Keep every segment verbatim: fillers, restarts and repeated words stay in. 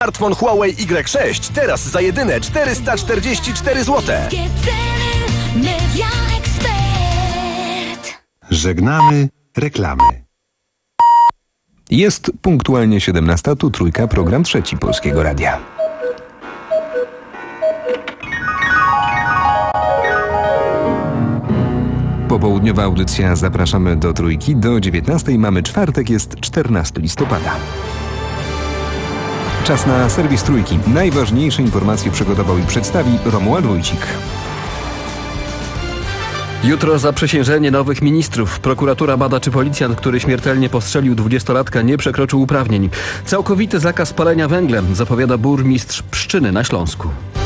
Smartfon Huawei Y sześć teraz za jedyne czterysta czterdzieści cztery złote. Żegnamy reklamy. Jest punktualnie siedemnasta, tu Trójka, program trzeci Polskiego Radia. Popołudniowa audycja, zapraszamy do Trójki. Do dziewiętnastej mamy czwartek, jest czternastego listopada. Czas na serwis Trójki. Najważniejsze informacje przygotował i przedstawi Romuald Wójcik. Jutro zaprzysiężenie nowych ministrów. Prokuratura bada, czy policjant, który śmiertelnie postrzelił dwudziestolatka, nie przekroczył uprawnień. Całkowity zakaz palenia węglem, zapowiada burmistrz Pszczyny na Śląsku.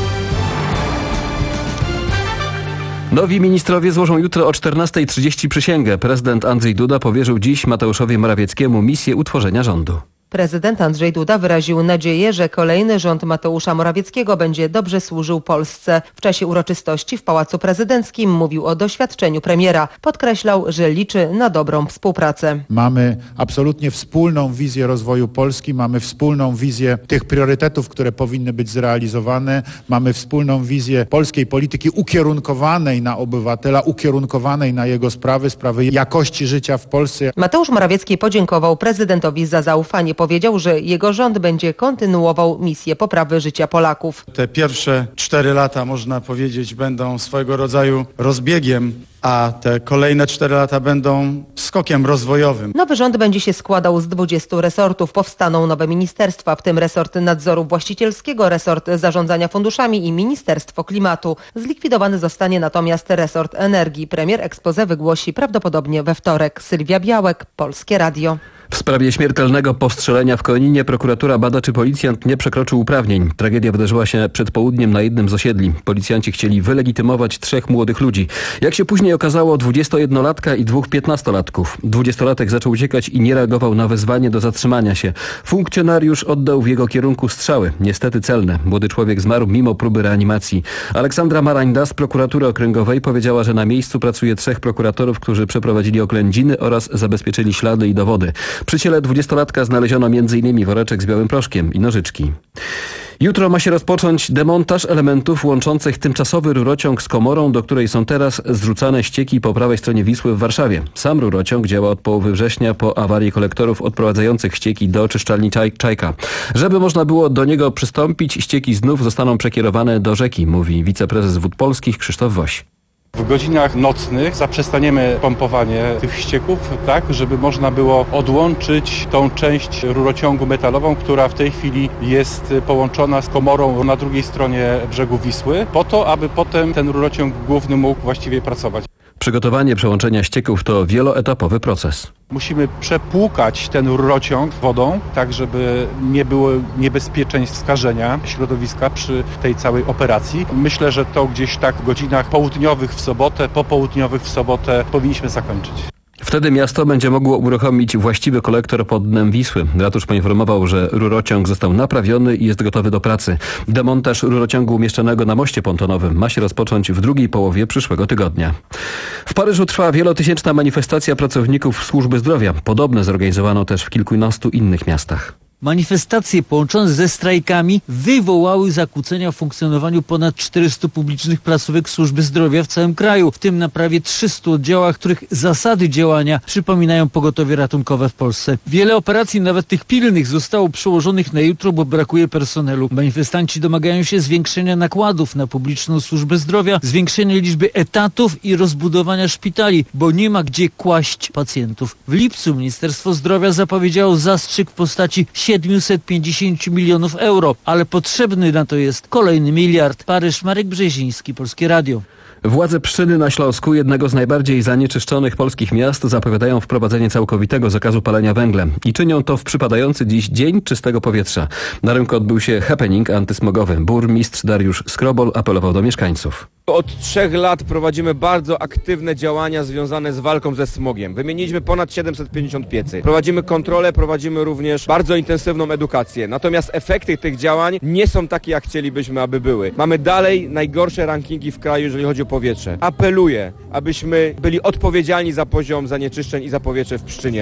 Nowi ministrowie złożą jutro o czternasta trzydzieści przysięgę. Prezydent Andrzej Duda powierzył dziś Mateuszowi Morawieckiemu misję utworzenia rządu. Prezydent Andrzej Duda wyraził nadzieję, że kolejny rząd Mateusza Morawieckiego będzie dobrze służył Polsce. W czasie uroczystości w Pałacu Prezydenckim mówił o doświadczeniu premiera. Podkreślał, że liczy na dobrą współpracę. Mamy absolutnie wspólną wizję rozwoju Polski, mamy wspólną wizję tych priorytetów, które powinny być zrealizowane, mamy wspólną wizję polskiej polityki ukierunkowanej na obywatela, ukierunkowanej na jego sprawy, sprawy jakości życia w Polsce. Mateusz Morawiecki podziękował prezydentowi za zaufanie. Powiedział, że jego rząd będzie kontynuował misję poprawy życia Polaków. Te pierwsze cztery lata, można powiedzieć, będą swojego rodzaju rozbiegiem, a te kolejne cztery lata będą skokiem rozwojowym. Nowy rząd będzie się składał z dwudziestu resortów. Powstaną nowe ministerstwa, w tym resort nadzoru właścicielskiego, resort zarządzania funduszami i Ministerstwo Klimatu. Zlikwidowany zostanie natomiast resort energii. Premier exposé wygłosi prawdopodobnie we wtorek. Sylwia Białek, Polskie Radio. W sprawie śmiertelnego postrzelenia w Koninie prokuratura bada, czy policjant nie przekroczył uprawnień. Tragedia wydarzyła się przed południem na jednym z osiedli. Policjanci chcieli wylegitymować trzech młodych ludzi. Jak się później okazało, dwudziestojednolatka i dwóch piętnastolatków. Dwudziestolatek zaczął uciekać i nie reagował na wezwanie do zatrzymania się. Funkcjonariusz oddał w jego kierunku strzały, niestety celne. Młody człowiek zmarł mimo próby reanimacji. Aleksandra Marańda z prokuratury okręgowej powiedziała, że na miejscu pracuje trzech prokuratorów, którzy przeprowadzili oględziny oraz zabezpieczyli ślady i dowody. Przy ciele dwudziestolatka znaleziono między innymi woreczek z białym proszkiem i nożyczki. Jutro ma się rozpocząć demontaż elementów łączących tymczasowy rurociąg z komorą, do której są teraz zrzucane ścieki po prawej stronie Wisły w Warszawie. Sam rurociąg działa od połowy września po awarii kolektorów odprowadzających ścieki do oczyszczalni Czaj- Czajka. Żeby można było do niego przystąpić, ścieki znów zostaną przekierowane do rzeki, mówi wiceprezes Wód Polskich Krzysztof Woś. W godzinach nocnych zaprzestaniemy pompowanie tych ścieków, tak, żeby można było odłączyć tą część rurociągu metalową, która w tej chwili jest połączona z komorą na drugiej stronie brzegu Wisły, po to, aby potem ten rurociąg główny mógł właściwie pracować. Przygotowanie przełączenia ścieków to wieloetapowy proces. Musimy przepłukać ten rurociąg wodą, tak żeby nie było niebezpieczeństw skażenia środowiska przy tej całej operacji. Myślę, że to gdzieś tak w godzinach południowych w sobotę, popołudniowych w sobotę powinniśmy zakończyć. Wtedy miasto będzie mogło uruchomić właściwy kolektor pod dnem Wisły. Ratusz poinformował, że rurociąg został naprawiony i jest gotowy do pracy. Demontaż rurociągu umieszczonego na moście pontonowym ma się rozpocząć w drugiej połowie przyszłego tygodnia. W Paryżu trwa wielotysięczna manifestacja pracowników służby zdrowia. Podobne zorganizowano też w kilkunastu innych miastach. Manifestacje połączone ze strajkami wywołały zakłócenia w funkcjonowaniu ponad czterystu publicznych placówek służby zdrowia w całym kraju, w tym na prawie trzystu oddziałach, których zasady działania przypominają pogotowie ratunkowe w Polsce. Wiele operacji, nawet tych pilnych, zostało przełożonych na jutro, bo brakuje personelu. Manifestanci domagają się zwiększenia nakładów na publiczną służbę zdrowia, zwiększenia liczby etatów i rozbudowania szpitali, bo nie ma gdzie kłaść pacjentów. W lipcu Ministerstwo Zdrowia zapowiedziało zastrzyk w postaci siedemset pięćdziesiąt milionów euro, ale potrzebny na to jest kolejny miliard. Paryż, Marek Brzeziński, Polskie Radio. Władze Pszczyny na Śląsku, jednego z najbardziej zanieczyszczonych polskich miast, zapowiadają wprowadzenie całkowitego zakazu palenia węglem. I czynią to w przypadający dziś Dzień Czystego Powietrza. Na rynku odbył się happening antysmogowy. Burmistrz Dariusz Skrobol apelował do mieszkańców. Od trzech lat prowadzimy bardzo aktywne działania związane z walką ze smogiem. Wymieniliśmy ponad siedemset pięćdziesiąt piecy. Prowadzimy kontrolę, prowadzimy również bardzo intensywną edukację. Natomiast efekty tych działań nie są takie, jak chcielibyśmy, aby były. Mamy dalej najgorsze rankingi w kraju, jeżeli chodzi o powietrze. Apeluję, abyśmy byli odpowiedzialni za poziom zanieczyszczeń i za powietrze w Pszczynie.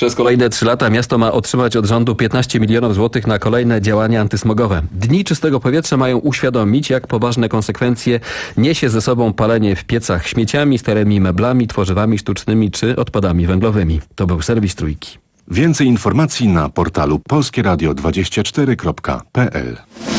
Przez kolejne trzy lata miasto ma otrzymać od rządu piętnaście milionów złotych na kolejne działania antysmogowe. Dni czystego powietrza mają uświadomić, jak poważne konsekwencje niesie ze sobą palenie w piecach śmieciami, starymi meblami, tworzywami sztucznymi czy odpadami węglowymi. To był serwis Trójki. Więcej informacji na portalu polskie radio dwadzieścia cztery kropka p l.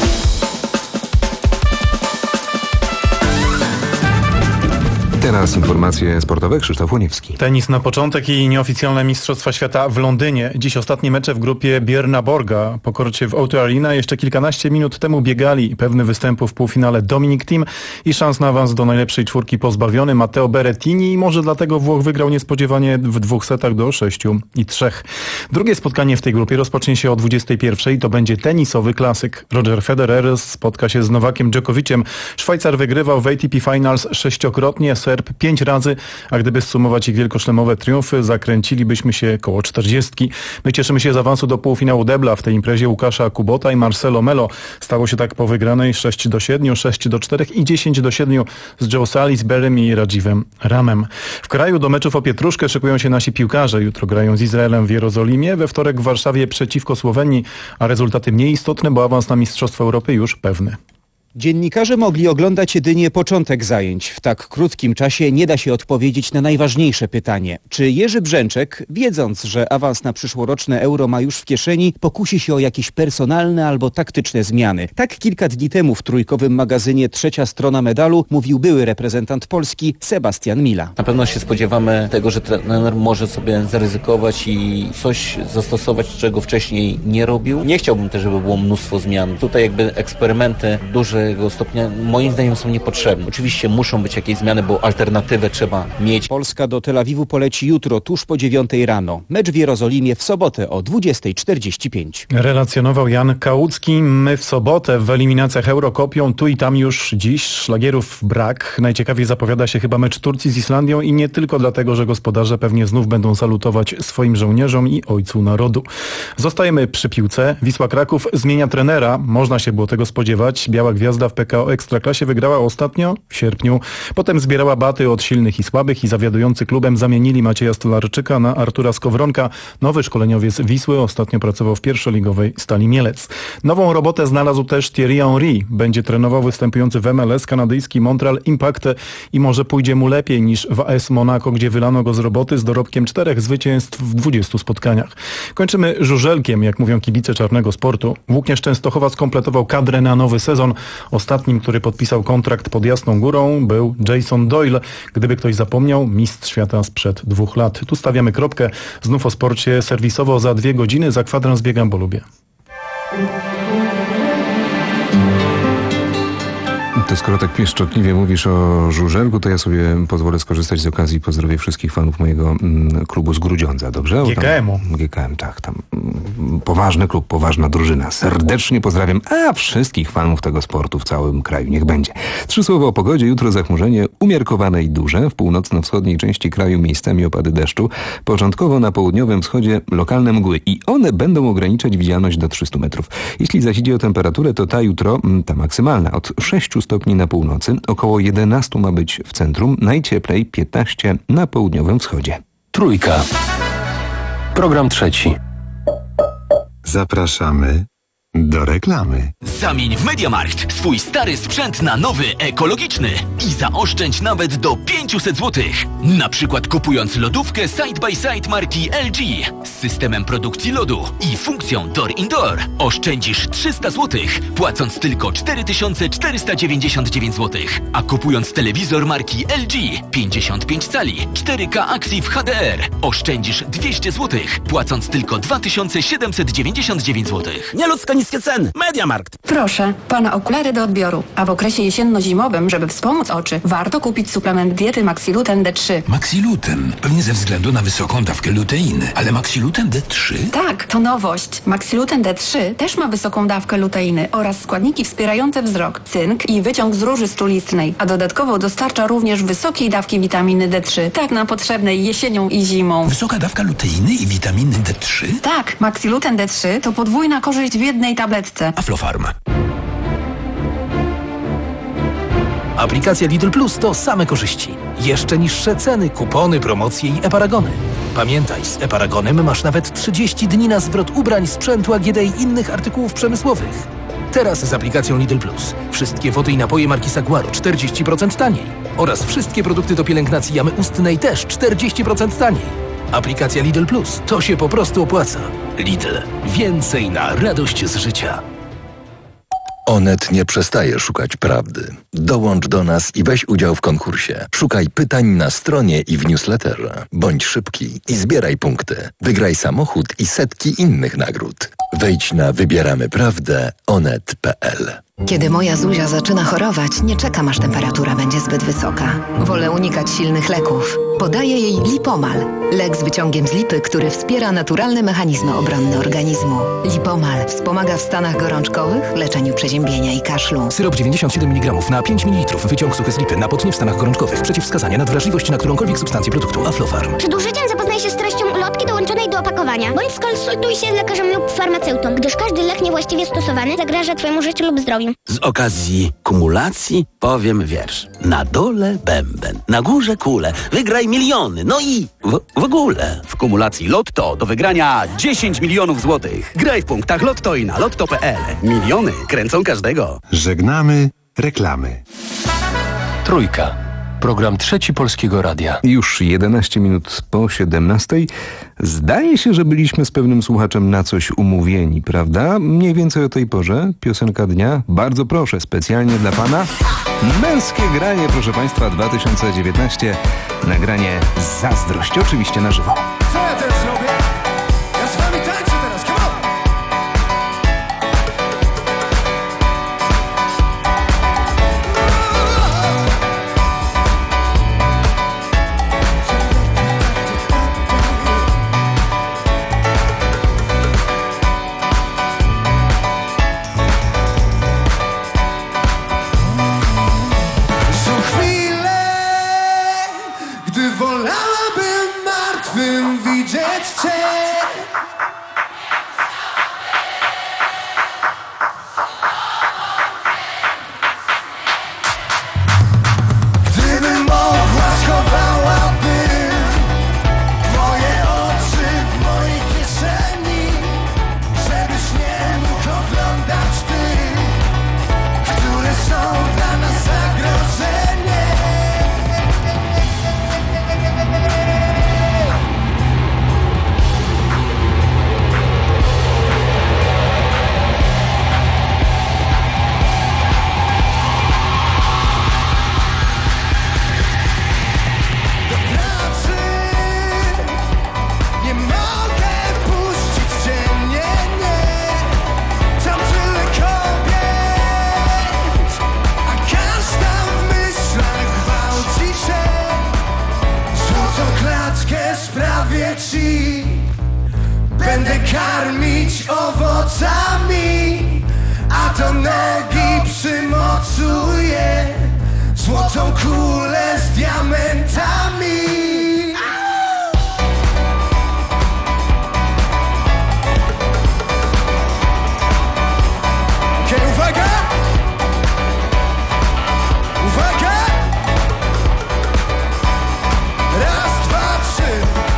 Teraz informacje sportowe. Krzysztof Łoniewski. Tenis na początek i nieoficjalne Mistrzostwa Świata w Londynie. Dziś ostatnie mecze w grupie Björna Borga. Po korcie w O dwa Arena jeszcze kilkanaście minut temu biegali pewny występu w półfinale Dominic Thiem i szans na awans do najlepszej czwórki pozbawiony Matteo Berrettini i może dlatego Włoch wygrał niespodziewanie w dwóch setach do sześciu i trzech. Drugie spotkanie w tej grupie rozpocznie się o dwudziestej pierwszej. To będzie tenisowy klasyk. Roger Federer spotka się z Nowakiem Djokoviciem. Szwajcar wygrywał w A T P Finals sześciokrotnie, Serb pięć razy, a gdyby zsumować ich wielkoszlemowe triumfy, zakręcilibyśmy się koło czterdziestki. My cieszymy się z awansu do półfinału debla w tej imprezie Łukasza Kubota i Marcelo Melo. Stało się tak po wygranej sześć do siedmiu, sześć do czterech i dziesięć do siedmiu z Joe Salisburym i Radzivem Ramem. W kraju do meczów o pietruszkę szykują się nasi piłkarze. Jutro grają z Izraelem w Jerozolimie, we wtorek w Warszawie przeciwko Słowenii, a rezultaty mniej istotne, bo awans na Mistrzostwa Europy już pewny. Dziennikarze mogli oglądać jedynie początek zajęć. W tak krótkim czasie nie da się odpowiedzieć na najważniejsze pytanie. Czy Jerzy Brzęczek, wiedząc, że awans na przyszłoroczne Euro ma już w kieszeni, pokusi się o jakieś personalne albo taktyczne zmiany? Tak kilka dni temu w trójkowym magazynie Trzecia Strona Medalu mówił były reprezentant Polski Sebastian Mila. Na pewno się spodziewamy tego, że trener może sobie zaryzykować i coś zastosować, czego wcześniej nie robił. Nie chciałbym też, żeby było mnóstwo zmian. Tutaj jakby eksperymenty duże stopnia moim zdaniem są niepotrzebne. Oczywiście muszą być jakieś zmiany, bo alternatywę trzeba mieć. Polska do Tel Awiwu poleci jutro tuż po dziewiątej rano. Mecz w Jerozolimie w sobotę o dwudziestej czterdzieści pięć. Relacjonował Jan Kałucki. My w sobotę w eliminacjach Euro kopią tu i tam już dziś. Szlagierów brak. Najciekawiej zapowiada się chyba mecz Turcji z Islandią i nie tylko dlatego, że gospodarze pewnie znów będą salutować swoim żołnierzom i ojcu narodu. Zostajemy przy piłce. Wisła Kraków zmienia trenera. Można się było tego spodziewać. Biała Gwiazda w P K O Ekstraklasie wygrała ostatnio w sierpniu. Potem zbierała baty od silnych i słabych i zawiadujący klubem zamienili Macieja Stolarczyka na Artura Skowronka. Nowy szkoleniowiec Wisły ostatnio pracował w pierwszoligowej Stali Mielec. Nową robotę znalazł też Thierry Henry. Będzie trenował występujący w M L S kanadyjski Montreal Impact i może pójdzie mu lepiej niż w A S Monaco, gdzie wylano go z roboty z dorobkiem czterech zwycięstw w dwudziestu spotkaniach. Kończymy żużelkiem, jak mówią kibice czarnego sportu. Włókniarz Częstochowa skompletował kadrę na nowy sezon. Ostatnim, który podpisał kontrakt pod Jasną Górą, był Jason Doyle. Gdyby ktoś zapomniał, mistrz świata sprzed dwóch lat. Tu stawiamy kropkę. Znów o sporcie serwisowo za dwie godziny. Za kwadrans biegam, bo lubię. To skoro tak pieszczotliwie mówisz o żużelku, to ja sobie pozwolę skorzystać z okazji i pozdrowię wszystkich fanów mojego mm, klubu z Grudziądza, dobrze? G K M-u. G K M, tak. Tam mm, poważny klub, poważna drużyna. Serdecznie pozdrawiam, a wszystkich fanów tego sportu w całym kraju. Niech będzie. Trzy słowa o pogodzie. Jutro zachmurzenie umiarkowane i duże. W północno-wschodniej części kraju miejscami opady deszczu. Początkowo na południowym wschodzie lokalne mgły i one będą ograniczać widzialność do trzystu metrów. Jeśli zaś idzie o temperaturę, to ta jutro, ta maksymalna, od sześciu stopni na północy, około jedenastu ma być w centrum, najcieplej piętnaście na południowym wschodzie. Trójka. Program trzeci. Zapraszamy do reklamy. Zamień w MediaMarkt swój stary sprzęt na nowy, ekologiczny i zaoszczędź nawet do pięćset złotych. Na przykład kupując lodówkę Side by Side marki L G z systemem produkcji lodu i funkcją Door Indoor. Oszczędzisz trzysta złotych, płacąc tylko cztery tysiące czterysta dziewięćdziesiąt dziewięć złotych. A kupując telewizor marki L G pięćdziesiąt pięć cali cztery K Active H D R oszczędzisz dwieście złotych, płacąc tylko dwa tysiące siedemset dziewięćdziesiąt dziewięć złotych. Nieludzko niskie ceny. MediaMarkt. Proszę, pana okulary do odbioru. A w okresie jesienno-zimowym, żeby wspomóc oczy, warto kupić suplement diety Maxiluten D trzy. Maxiluten? Pewnie ze względu na wysoką dawkę luteiny. Ale Maxiluten D trzy? Tak, to nowość. Maxiluten D trzy też ma wysoką dawkę luteiny oraz składniki wspierające wzrok, cynk i wyciąg z róży strulistnej, a dodatkowo dostarcza również wysokiej dawki witaminy D trzy, tak nam potrzebnej jesienią i zimą. Wysoka dawka luteiny i witaminy D trzy? Tak, Maxiluten D trzy to podwójna korzyść w jednej tabletce. Aflofarm. Aplikacja Lidl Plus to same korzyści. Jeszcze niższe ceny, kupony, promocje i e-paragony. Pamiętaj, z e-paragonem masz nawet trzydzieści dni na zwrot ubrań, sprzętu A G D i innych artykułów przemysłowych. Teraz z aplikacją Lidl Plus. Wszystkie wody i napoje marki Saguaro czterdzieści procent taniej. Oraz wszystkie produkty do pielęgnacji jamy ustnej też czterdzieści procent taniej. Aplikacja Lidl Plus. To się po prostu opłaca. Lidl. Więcej na radość z życia. Onet nie przestaje szukać prawdy. Dołącz do nas i weź udział w konkursie. Szukaj pytań na stronie i w newsletterze. Bądź szybki i zbieraj punkty. Wygraj samochód i setki innych nagród. Wejdź na wybieramy prawdę onet kropka pe el. Kiedy moja Zuzia zaczyna chorować, nie czekam, aż temperatura będzie zbyt wysoka. Wolę unikać silnych leków. Podaję jej Lipomal. Lek z wyciągiem z lipy, który wspiera naturalne mechanizmy obronne organizmu. Lipomal wspomaga w stanach gorączkowych, leczeniu przeziębienia i kaszlu. Syrop dziewięćdziesiąt siedem miligramów na pięć mililitrów. Wyciąg suchy z lipy. Napotnie w stanach gorączkowych. Przeciwwskazania na wrażliwość na którąkolwiek substancję produktu Aflofarm. Przed użyciem zapoznaj się z treścią ulotki dołączonej do opakowania. Bądź skonsultuj się z lekarzem lub farmaceutą, gdyż każdy lek niewłaściwie stosowany zagraża Twojemu życiu lub zdrowiu. Z okazji kumulacji powiem wiersz. Na dole bęben, na górze kule. Wygraj miliony, no i w, w ogóle. W kumulacji Lotto do wygrania dziesięć milionów złotych. Graj w punktach Lotto i na lotto kropka pe el. Miliony kręcą każdego. Żegnamy reklamy. Trójka. Program Trzeci Polskiego Radia. Już jedenaście minut po siedemnastej. Zdaje się, że byliśmy z pewnym słuchaczem na coś umówieni, prawda? Mniej więcej o tej porze. Piosenka dnia. Bardzo proszę, specjalnie dla pana. Męskie granie, proszę państwa, dwa tysiące dziewiętnaście. Nagranie Zazdrość, oczywiście na żywo. Co ja teraz robię? Ja z wami tańczę teraz, come on! Będę karmić owocami, a do nogi przymocuję złotą kulę z diamentami. Okej, uwaga! Uwaga! Raz, dwa, trzy.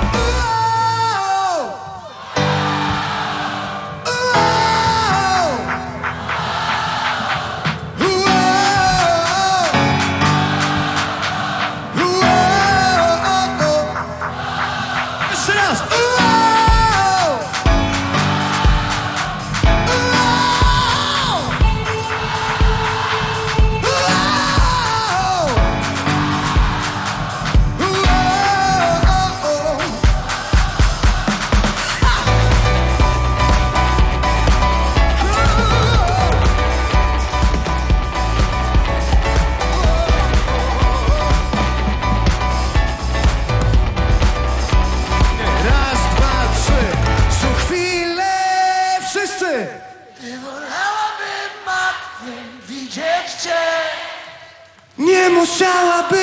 Nie musiałabym.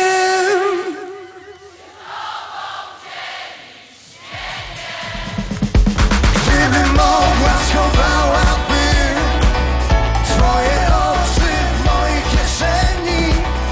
Gdybym mogła, schowałabym twoje oczy w mojej kieszeni.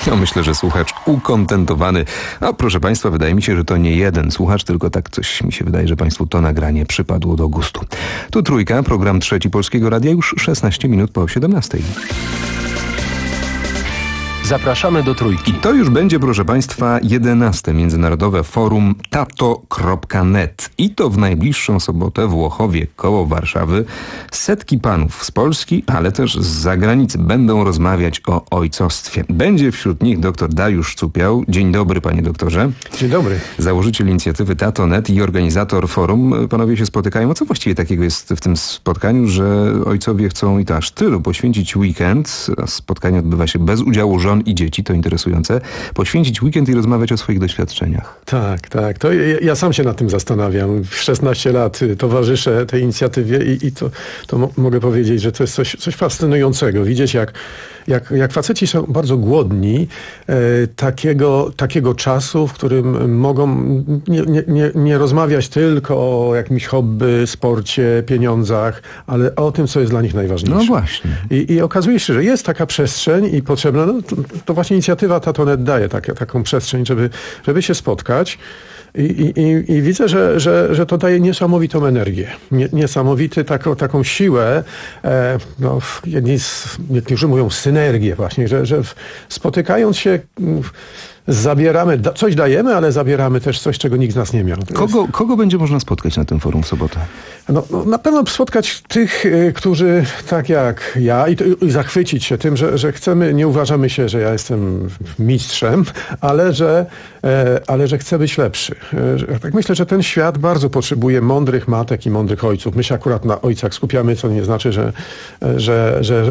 No myślę, że słuchacz ukontentowany. A proszę Państwa, wydaje mi się, że to nie jeden słuchacz, tylko tak coś mi się wydaje, że Państwu to nagranie przypadło do gustu. Tu Trójka, program Trzeci Polskiego Radia, już szesnaście minut po siedemnastej. Zapraszamy do Trójki. I to już będzie, proszę Państwa, jedenaste Międzynarodowe Forum tato kropka net. I to w najbliższą sobotę w Łochowie koło Warszawy. Setki panów z Polski, ale też z zagranicy będą rozmawiać o ojcostwie. Będzie wśród nich dr Dariusz Cupiał. Dzień dobry, panie doktorze. Dzień dobry. Założyciel inicjatywy tato kropka net i organizator forum. Panowie się spotykają. A co właściwie takiego jest w tym spotkaniu, że ojcowie chcą i to aż tylu poświęcić weekend, a spotkanie odbywa się bez udziału żon i dzieci, to interesujące, poświęcić weekend i rozmawiać o swoich doświadczeniach. Tak, tak. To ja, ja sam się nad tym zastanawiam. W szesnaście lat towarzyszę tej inicjatywie i, i to, to mo- mogę powiedzieć, że to jest coś, coś fascynującego. Widzieć, jak, jak, jak faceci są bardzo głodni e, takiego, takiego czasu, w którym mogą nie, nie, nie, nie rozmawiać tylko o jakimś hobby, sporcie, pieniądzach, ale o tym, co jest dla nich najważniejsze. No właśnie. I, i okazuje się, że jest taka przestrzeń i potrzebna, no, to, to właśnie inicjatywa tato kropka net daje tak, taką przestrzeń, żeby, żeby się spotkać. I, i, i widzę, że, że, że to daje niesamowitą energię, Nie, niesamowity taką, taką siłę, e, no, jedni z, niektórzy mówią synergię właśnie, że, że spotykając się zabieramy, da, coś dajemy, ale zabieramy też coś, czego nikt z nas nie miał. Kogo, jest... kogo będzie można spotkać na tym forum w sobotę? No, no, na pewno spotkać tych, y, którzy tak jak ja i, i zachwycić się tym, że, że chcemy, nie uważamy się, że ja jestem mistrzem, ale że, e, ale że chcę być lepszy. E, że, tak myślę, że ten świat bardzo potrzebuje mądrych matek i mądrych ojców. My się akurat na ojcach skupiamy, co nie znaczy, że, że, że,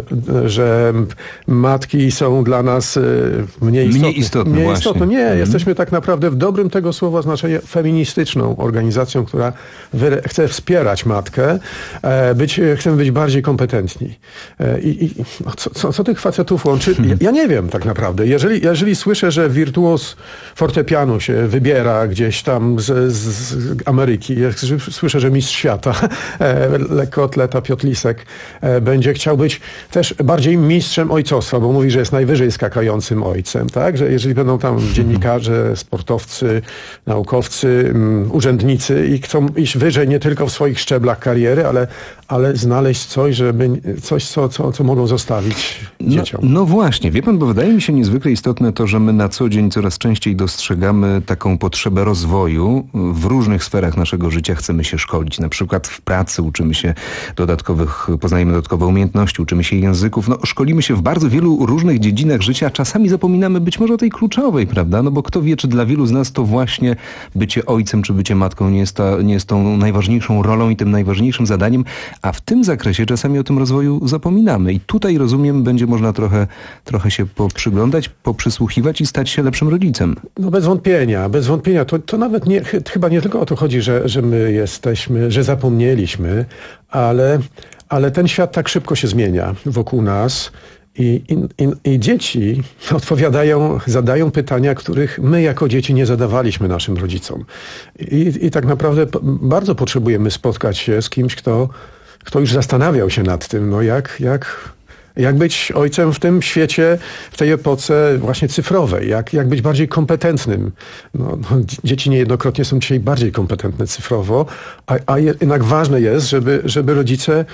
że matki są dla nas mniej istotne. Mniej istotne, mniej istotne. No nie, mhm. jesteśmy tak naprawdę w dobrym tego słowa znaczeniu feministyczną organizacją, która wyre- chce wspierać matkę, e, być, chcemy być bardziej kompetentni. E, i, i, co, co, co tych facetów łączy? Ja, ja nie wiem tak naprawdę. Jeżeli, jeżeli słyszę, że wirtuoz fortepianu się wybiera gdzieś tam z, z Ameryki, jak słyszę, że mistrz świata, e, lekkoatleta Piotr Lisek e, będzie chciał być też bardziej mistrzem ojcostwa, bo mówi, że jest najwyżej skakającym ojcem, tak? Że jeżeli będą tam dziennikarze, sportowcy, naukowcy, um, urzędnicy i chcą iść wyżej nie tylko w swoich szczeblach kariery, ale, ale znaleźć coś, żeby, coś co, co, co mogą zostawić dzieciom. No, no właśnie, wie pan, bo wydaje mi się niezwykle istotne to, że my na co dzień coraz częściej dostrzegamy taką potrzebę rozwoju. W różnych sferach naszego życia chcemy się szkolić. Na przykład w pracy uczymy się dodatkowych, poznajemy dodatkowe umiejętności, uczymy się języków. No, szkolimy się w bardzo wielu różnych dziedzinach życia, a czasami zapominamy być może o tej kluczowej, prawda? No bo kto wie, czy dla wielu z nas to właśnie bycie ojcem, czy bycie matką nie jest, ta, nie jest tą najważniejszą rolą i tym najważniejszym zadaniem, a w tym zakresie czasami o tym rozwoju zapominamy. I tutaj, rozumiem, będzie można trochę, trochę się poprzyglądać, poprzysłuchiwać i stać się lepszym rodzicem. No bez wątpienia, bez wątpienia. To, to nawet nie, chyba nie tylko o to chodzi, że, że my jesteśmy, że zapomnieliśmy, ale, ale ten świat tak szybko się zmienia wokół nas. I, i, I dzieci odpowiadają, zadają pytania, których my jako dzieci nie zadawaliśmy naszym rodzicom. I, i tak naprawdę bardzo potrzebujemy spotkać się z kimś, kto, kto już zastanawiał się nad tym, no jak, jak, jak być ojcem w tym świecie, w tej epoce właśnie cyfrowej, jak, jak być bardziej kompetentnym. No, no, dzieci niejednokrotnie są dzisiaj bardziej kompetentne cyfrowo, a, a jednak ważne jest, żeby, żeby rodzice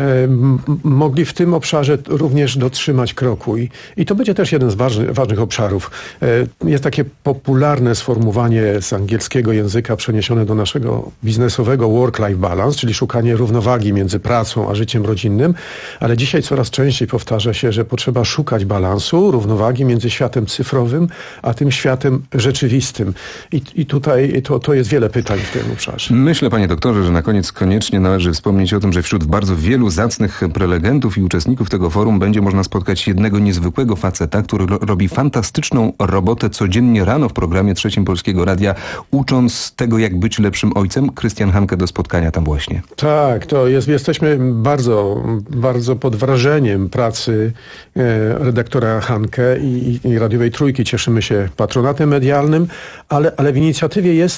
mogli w tym obszarze również dotrzymać kroku. I, i to będzie też jeden z ważny, ważnych obszarów. Jest takie popularne sformułowanie z angielskiego języka przeniesione do naszego biznesowego work-life balance, czyli szukanie równowagi między pracą a życiem rodzinnym, ale dzisiaj coraz częściej powtarza się, że potrzeba szukać balansu, równowagi między światem cyfrowym, a tym światem rzeczywistym. I, i tutaj to, to jest wiele pytań w tym obszarze. Myślę, panie doktorze, że na koniec koniecznie należy wspomnieć o tym, że wśród bardzo wielu zacnych prelegentów i uczestników tego forum będzie można spotkać jednego niezwykłego faceta, który ro- robi fantastyczną robotę codziennie rano w programie Trzecim Polskiego Radia, ucząc tego, jak być lepszym ojcem. Krystian Hanke do spotkania tam właśnie. Tak, to jest, jesteśmy bardzo, bardzo pod wrażeniem pracy e, redaktora Hanke i, i radiowej Trójki. Cieszymy się patronatem medialnym, ale, ale w inicjatywie jest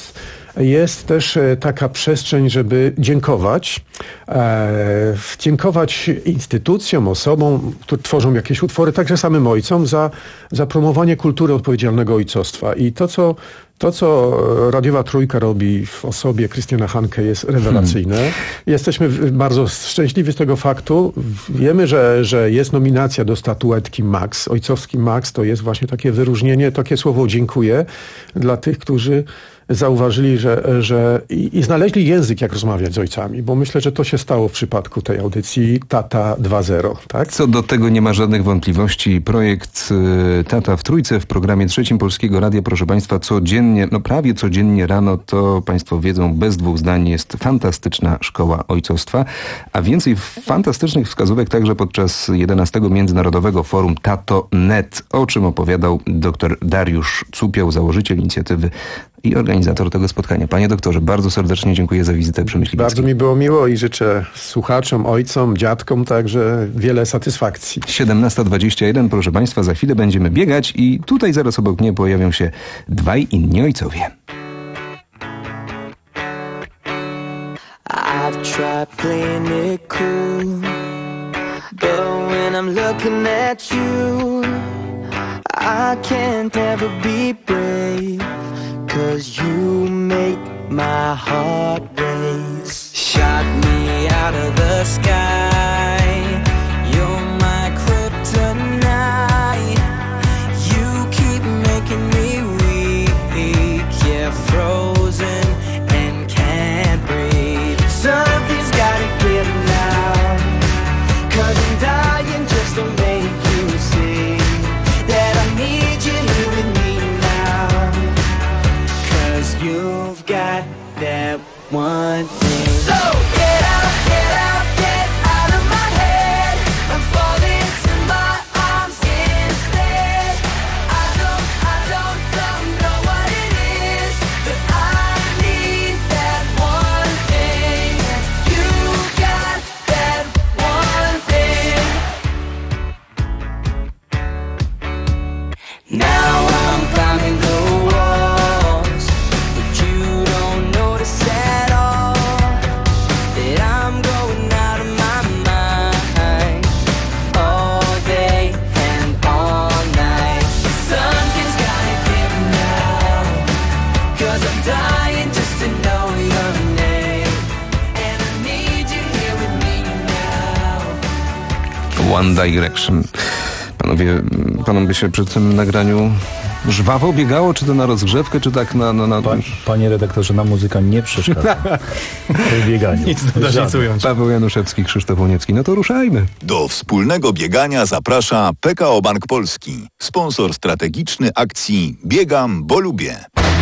jest też e, taka przestrzeń, żeby dziękować. E, dziękować instytucjom, osobom, które tworzą jakieś utwory, także samym ojcom za, za promowanie kultury odpowiedzialnego ojcostwa. I to, co To, co Radiowa Trójka robi w osobie Krystiana Hanke, jest rewelacyjne. Hmm. Jesteśmy bardzo szczęśliwi z tego faktu. Wiemy, że, że jest nominacja do statuetki Max. Ojcowski Max to jest właśnie takie wyróżnienie, takie słowo dziękuję dla tych, którzy zauważyli, że, że i, i znaleźli język, jak rozmawiać z ojcami, bo myślę, że to się stało w przypadku tej audycji Tata dwa zero. Tak? Co do tego nie ma żadnych wątpliwości. Projekt y, Tata w Trójce w programie Trzecim Polskiego Radia, proszę Państwa, codziennie, no prawie codziennie rano, to Państwo wiedzą, bez dwóch zdań, jest fantastyczna szkoła ojcostwa, a więcej fantastycznych wskazówek także podczas jedenastego Międzynarodowego Forum Tato kropka net, o czym opowiadał dr Dariusz Cupioł, założyciel inicjatywy i organizator tego spotkania. Panie doktorze, bardzo serdecznie dziękuję za wizytę przy Myśliwickiej. Bardzo mi było miło i życzę słuchaczom, ojcom, dziadkom także wiele satysfakcji. siedemnasta dwadzieścia jeden, proszę Państwa, za chwilę będziemy biegać i tutaj zaraz obok mnie pojawią się dwaj inni ojcowie. I've tried playing it cool, but when I'm looking at you, I can't ever be brave, 'cause you make my heart race. Shot me out of the sky, you're my kryptonite. You keep making me weak, yeah, frozen and can't breathe. Something's gotta give now, 'cause I'm dying just to make you see that I need you here with me now. 'Cause you've got that one thing. So get out, get out, get out of my head and fall into my arms instead. I don't, I don't, don't know what it is, but I need that one thing. You've got that one thing. Now I'm climbing the walls, but you don't notice at all that I'm going out of my mind all day and all night. Something's gotta give now, 'cause I'm dying just to know your name, and I need you here with me now. One Direction. Panowie, panom by się przy tym nagraniu żwawo biegało, czy to na rozgrzewkę, czy tak na... na, na... Pa, panie redaktorze, nam muzyka nie przeszkadza w bieganiu. Nic dodasz, nic ująć. Paweł Januszewski, Krzysztof Łoniewski. No to ruszajmy. Do wspólnego biegania zaprasza P K O Bank Polski, sponsor strategiczny akcji Biegam, bo lubię.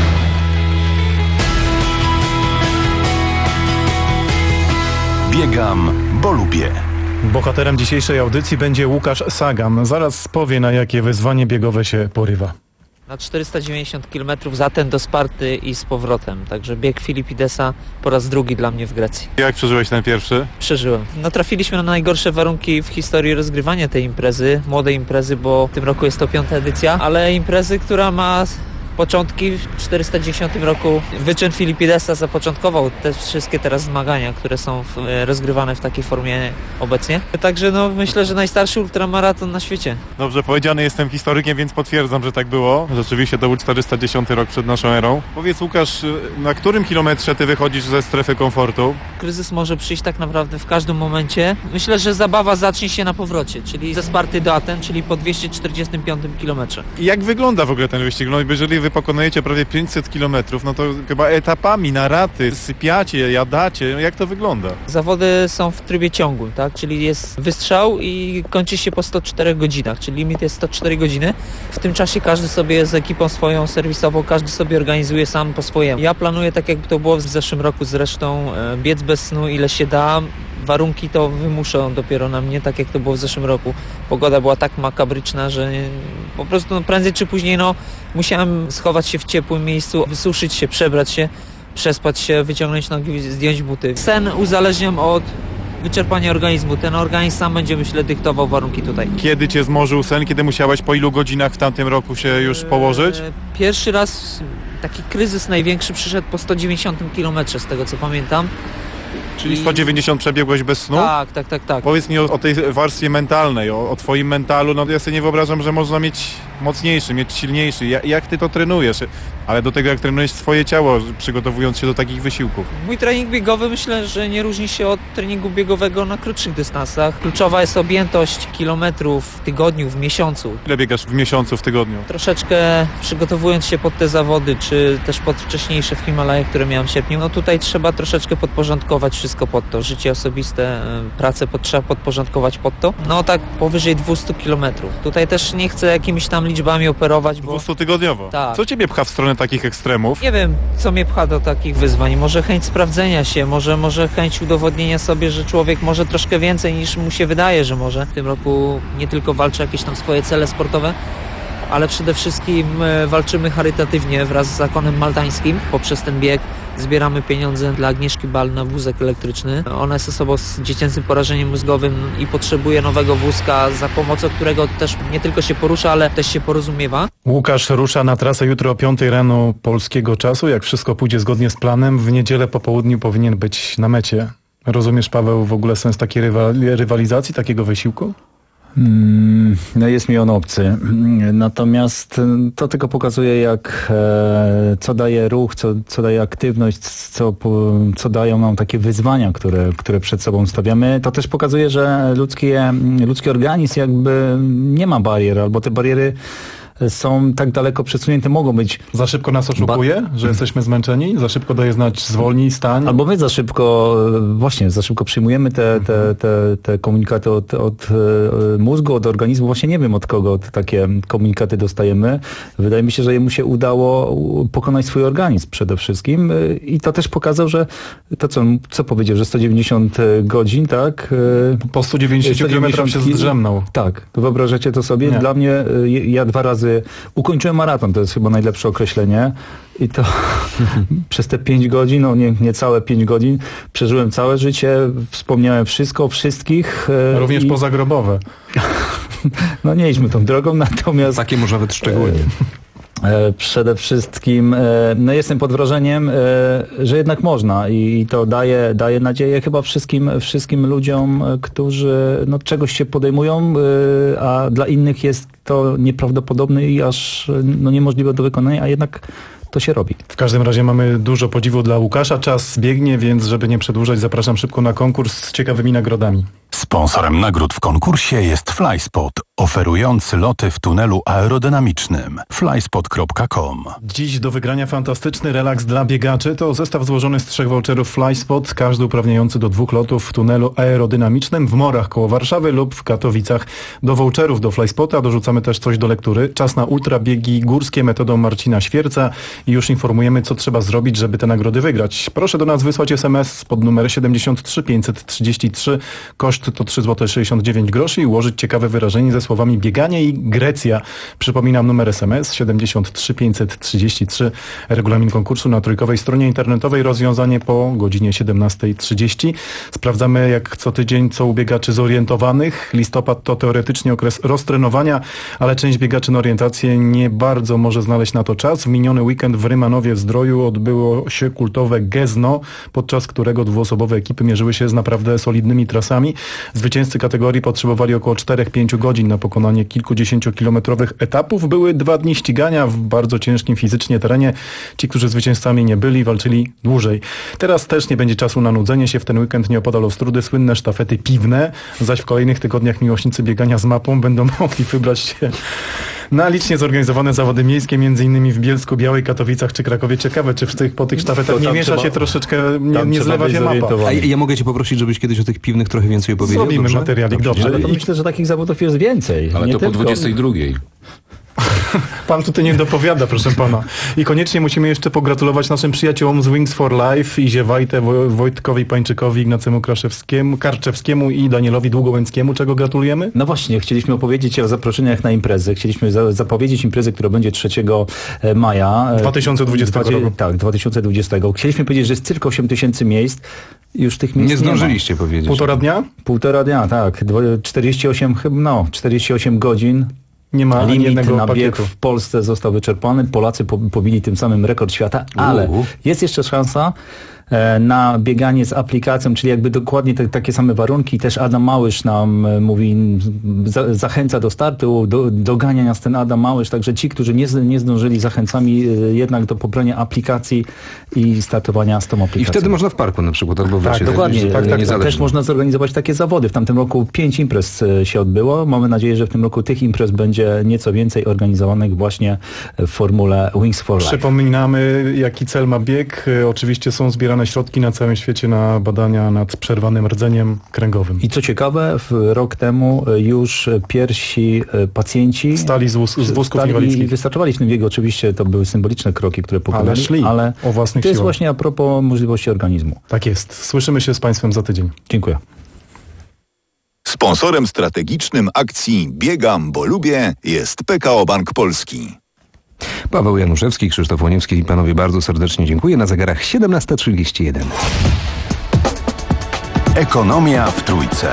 Biegam, bo lubię. Bohaterem dzisiejszej audycji będzie Łukasz Sagan. Zaraz powie, na jakie wyzwanie biegowe się porywa. Na czterysta dziewięćdziesiąt kilometrów z Aten do Sparty i z powrotem. Także bieg Filipidesa po raz drugi dla mnie w Grecji. Jak przeżyłeś ten pierwszy? Przeżyłem. No trafiliśmy na najgorsze warunki w historii rozgrywania tej imprezy. Młodej imprezy, bo w tym roku jest to piąta edycja, ale imprezy, która ma początki w czterysta dziesiątym roku. Wyczyn Filipidesa zapoczątkował te wszystkie teraz zmagania, które są w, rozgrywane w takiej formie obecnie. Także no myślę, że najstarszy ultramaraton na świecie. Dobrze powiedziane, jestem historykiem, więc potwierdzam, że tak było. Rzeczywiście to był czterysta dziesiąty rok przed naszą erą. Powiedz, Łukasz, na którym kilometrze ty wychodzisz ze strefy komfortu? Kryzys może przyjść tak naprawdę w każdym momencie. Myślę, że zabawa zacznie się na powrocie, czyli ze Sparty do Aten, czyli po dwieście czterdziestym piątym kilometrze. I jak wygląda w ogóle ten wyścig? No jeżeli wy pokonujecie prawie pięćset kilometrów, no to chyba etapami, na raty, sypiacie, jadacie. Jak to wygląda? Zawody są w trybie ciągłym, tak? Czyli jest wystrzał i kończy się po sto czterech godzinach, czyli limit jest sto cztery godziny. W tym czasie każdy sobie z ekipą swoją serwisową, każdy sobie organizuje sam po swojemu. Ja planuję tak, jakby to było w zeszłym roku zresztą, biec bez snu ile się da. Warunki to wymuszą dopiero na mnie, tak jak to było w zeszłym roku. Pogoda była tak makabryczna, że po prostu no, prędzej czy później no, musiałem schować się w ciepłym miejscu, wysuszyć się, przebrać się, przespać się, wyciągnąć nogi, zdjąć buty. Sen uzależniam od wyczerpanie organizmu. Ten organizm sam będzie, myślę, dyktował warunki tutaj. Kiedy cię zmorzył sen? Kiedy musiałeś po ilu godzinach w tamtym roku się już położyć? Pierwszy raz taki kryzys największy przyszedł po sto dziewięćdziesiątym kilometrze, z tego co pamiętam. Czyli sto dziewięćdziesiąt przebiegłeś bez snu? Tak, tak, tak, tak. Powiedz mi o, o tej warstwie mentalnej, o, o twoim mentalu. No ja sobie nie wyobrażam, że można mieć mocniejszy, mieć silniejszy. Ja, jak ty to trenujesz? Ale do tego, jak trenujesz swoje ciało, przygotowując się do takich wysiłków. Mój trening biegowy myślę, że nie różni się od treningu biegowego na krótszych dystansach. Kluczowa jest objętość kilometrów w tygodniu, w miesiącu. Ile biegasz w miesiącu, w tygodniu? Troszeczkę przygotowując się pod te zawody, czy też pod wcześniejsze w Himalajach, które miałem w sierpniu, no tutaj trzeba troszeczkę podporządkować wszystko pod to. Życie osobiste, pracę pod, trzeba podporządkować pod to. No tak powyżej dwieście kilometrów. Tutaj też nie chcę jakimiś tam liczbami operować, bo... dwustutygodniowo? Tak. Co ciebie pcha w stronę takich ekstremów? Nie wiem, co mnie pcha do takich wyzwań. Może chęć sprawdzenia się, może, może chęć udowodnienia sobie, że człowiek może troszkę więcej niż mu się wydaje, że może. W tym roku nie tylko walczy jakieś tam swoje cele sportowe, ale przede wszystkim walczymy charytatywnie wraz z Zakonem Maltańskim. Poprzez ten bieg zbieramy pieniądze dla Agnieszki Bal na wózek elektryczny. Ona jest osobą z dziecięcym porażeniem mózgowym i potrzebuje nowego wózka, za pomocą którego też nie tylko się porusza, ale też się porozumiewa. Łukasz rusza na trasę jutro o piątej rano polskiego czasu. Jak wszystko pójdzie zgodnie z planem, w niedzielę po południu powinien być na mecie. Rozumiesz, Paweł, w ogóle sens takiej rywalizacji, takiego wysiłku? No jest mi on obcy. Natomiast to tylko pokazuje, jak e, co daje ruch, co, co daje aktywność, co, co dają nam takie wyzwania, które, które przed sobą stawiamy. To też pokazuje, że ludzkie, ludzki organizm jakby nie ma barier, albo te bariery są tak daleko przesunięte, mogą być. Za szybko nas oszukuje, ba- że jesteśmy zmęczeni? Za szybko daje znać zwolnij, stań? Albo my za szybko, właśnie, za szybko przyjmujemy te, te, te, te komunikaty od, od mózgu, od organizmu. Właśnie nie wiem, od kogo takie komunikaty dostajemy. Wydaje mi się, że jemu się udało pokonać swój organizm przede wszystkim i to też pokazał, że to co, co powiedział, że sto dziewięćdziesiąt godzin, tak? Po sto dziewięćdziesięciu kilometrach się zdrzemnął. Tak. Wyobrażacie to sobie? Nie. Dla mnie, ja dwa razy ukończyłem maraton, to jest chyba najlepsze określenie i to przez te pięć godzin, no nie, niecałe pięć godzin, przeżyłem całe życie, wspomniałem wszystko o wszystkich. Również i... pozagrobowe. No nie idźmy tą drogą, natomiast... Takie może nawet szczególnie. Przede wszystkim no jestem pod wrażeniem, że jednak można i to daje, daje nadzieję chyba wszystkim, wszystkim ludziom, którzy no, czegoś się podejmują, a dla innych jest to nieprawdopodobne i aż no, niemożliwe do wykonania, a jednak to się robi. W każdym razie mamy dużo podziwu dla Łukasza. Czas biegnie, więc żeby nie przedłużać, zapraszam szybko na konkurs z ciekawymi nagrodami. Sponsorem nagród w konkursie jest FlySpot, oferujący loty w tunelu aerodynamicznym. flyspot kropka com. Dziś do wygrania fantastyczny relaks dla biegaczy. To zestaw złożony z trzech voucherów FlySpot, każdy uprawniający do dwóch lotów w tunelu aerodynamicznym w Morach koło Warszawy lub w Katowicach. Do voucherów do FlySpota dorzucamy też coś do lektury. Czas na ultrabiegi górskie metodą Marcina Świerca i już informujemy, co trzeba zrobić, żeby te nagrody wygrać. Proszę do nas wysłać es em es pod numer siedemdziesiąt trzy pięćset trzydzieści trzy. Koszt to trzy złote sześćdziesiąt dziewięć groszy i ułożyć ciekawe wyrażenie ze słowami bieganie i Grecja. Przypominam numer es em es siedemdziesiąt trzy pięćset trzydzieści trzy. Regulamin konkursu na trójkowej stronie internetowej. Rozwiązanie po godzinie siedemnasta trzydzieści. Sprawdzamy jak co tydzień, co u biegaczy zorientowanych. Listopad to teoretycznie okres roztrenowania, ale część biegaczy na orientację nie bardzo może znaleźć na to czas. W miniony weekend w Rymanowie w Zdroju odbyło się kultowe Gezno, podczas którego dwuosobowe ekipy mierzyły się z naprawdę solidnymi trasami. Zwycięzcy kategorii potrzebowali około cztery do pięciu godzin na pokonanie kilkudziesięciokilometrowych etapów. Były dwa dni ścigania w bardzo ciężkim fizycznie terenie. Ci, którzy zwycięzcami nie byli, walczyli dłużej. Teraz też nie będzie czasu na nudzenie się. W ten weekend nieopodal Ostródy słynne sztafety piwne, zaś w kolejnych tygodniach miłośnicy biegania z mapą będą mogli wybrać się na licznie zorganizowane zawody miejskie, między innymi w Bielsku, Białej, Katowicach czy Krakowie. Ciekawe, czy w tych, po tych sztafetach nie miesza trzeba, się troszeczkę, nie, nie zlewa się mapa. A ja mogę cię poprosić, żebyś kiedyś o tych piwnych trochę więcej opowiedział? Zrobimy materialik, dobrze. Ale to myślę, że takich zawodów jest więcej. Ale nie to tylko. po dwudziestej drugiej. Pan tutaj nie dopowiada, proszę pana. I koniecznie musimy jeszcze pogratulować naszym przyjaciołom z Wings for Life, Izie Wajtę, Woj- Wojtkowi Pańczykowi, Ignacemu Kraszewskiemu, Karczewskiemu i Danielowi Długołęckiemu. Czego gratulujemy? No właśnie, chcieliśmy opowiedzieć o zaproszeniach na imprezę. Chcieliśmy za- zapowiedzieć imprezę, która będzie trzeciego maja. dwa tysiące dwudziestego Dwadzie- roku. Tak, dwa tysiące dwudziestego. Chcieliśmy powiedzieć, że jest tylko osiem tysięcy miejsc. Już tych miejsc Nie zdążyliście nie ma. powiedzieć. Półtora dnia? Półtora dnia, tak. Dwa- czterdzieści osiem, chyba, no, czterdzieści osiem godzin. Nie ma ani Limit jednego na bieg pakietu. w Polsce został wyczerpany. Polacy po, pobili tym samym rekord świata, ale Uuu. jest jeszcze szansa e, na bieganie z aplikacją, czyli jakby dokładnie te, takie same warunki. Też Adam Małysz nam e, mówi, za, zachęca do startu, do, dogania nas ten Adam Małysz, także ci, którzy nie, z- nie zdążyli, zachęcamy e, jednak do pobrania aplikacji i startowania z tą aplikacją. I wtedy można w parku na przykład, albo w Tak, lesie. dokładnie. Tak, Tak, tak, tak, niezależnie. też można zorganizować takie zawody. W tamtym roku pięć imprez e, się odbyło. Mamy nadzieję, że w tym roku tych imprez będzie nieco więcej organizowanych właśnie w formule Wings for Life. Przypominamy, jaki cel ma bieg. E, Oczywiście są zbierane środki na całym świecie na badania nad przerwanym rdzeniem kręgowym. I co ciekawe, w rok temu e, już pierwsi e, pacjenci Stali z, wóz, z wózków stali i inwalidzkich. wystartowali w tym biegu. Oczywiście to były symboliczne kroki, które pokonali, Ale szli ale o własnych to jest siłach. właśnie a propos możliwości organizmu. Tak jest. Słyszymy się z Państwem za tydzień. Dziękuję. Sponsorem strategicznym akcji Biegam, bo lubię jest P K O Bank Polski. Paweł Januszewski, Krzysztof Łoniewski, panowie bardzo serdecznie dziękuję. Na zegarach siedemnasta trzydzieści jeden. Ekonomia w Trójce.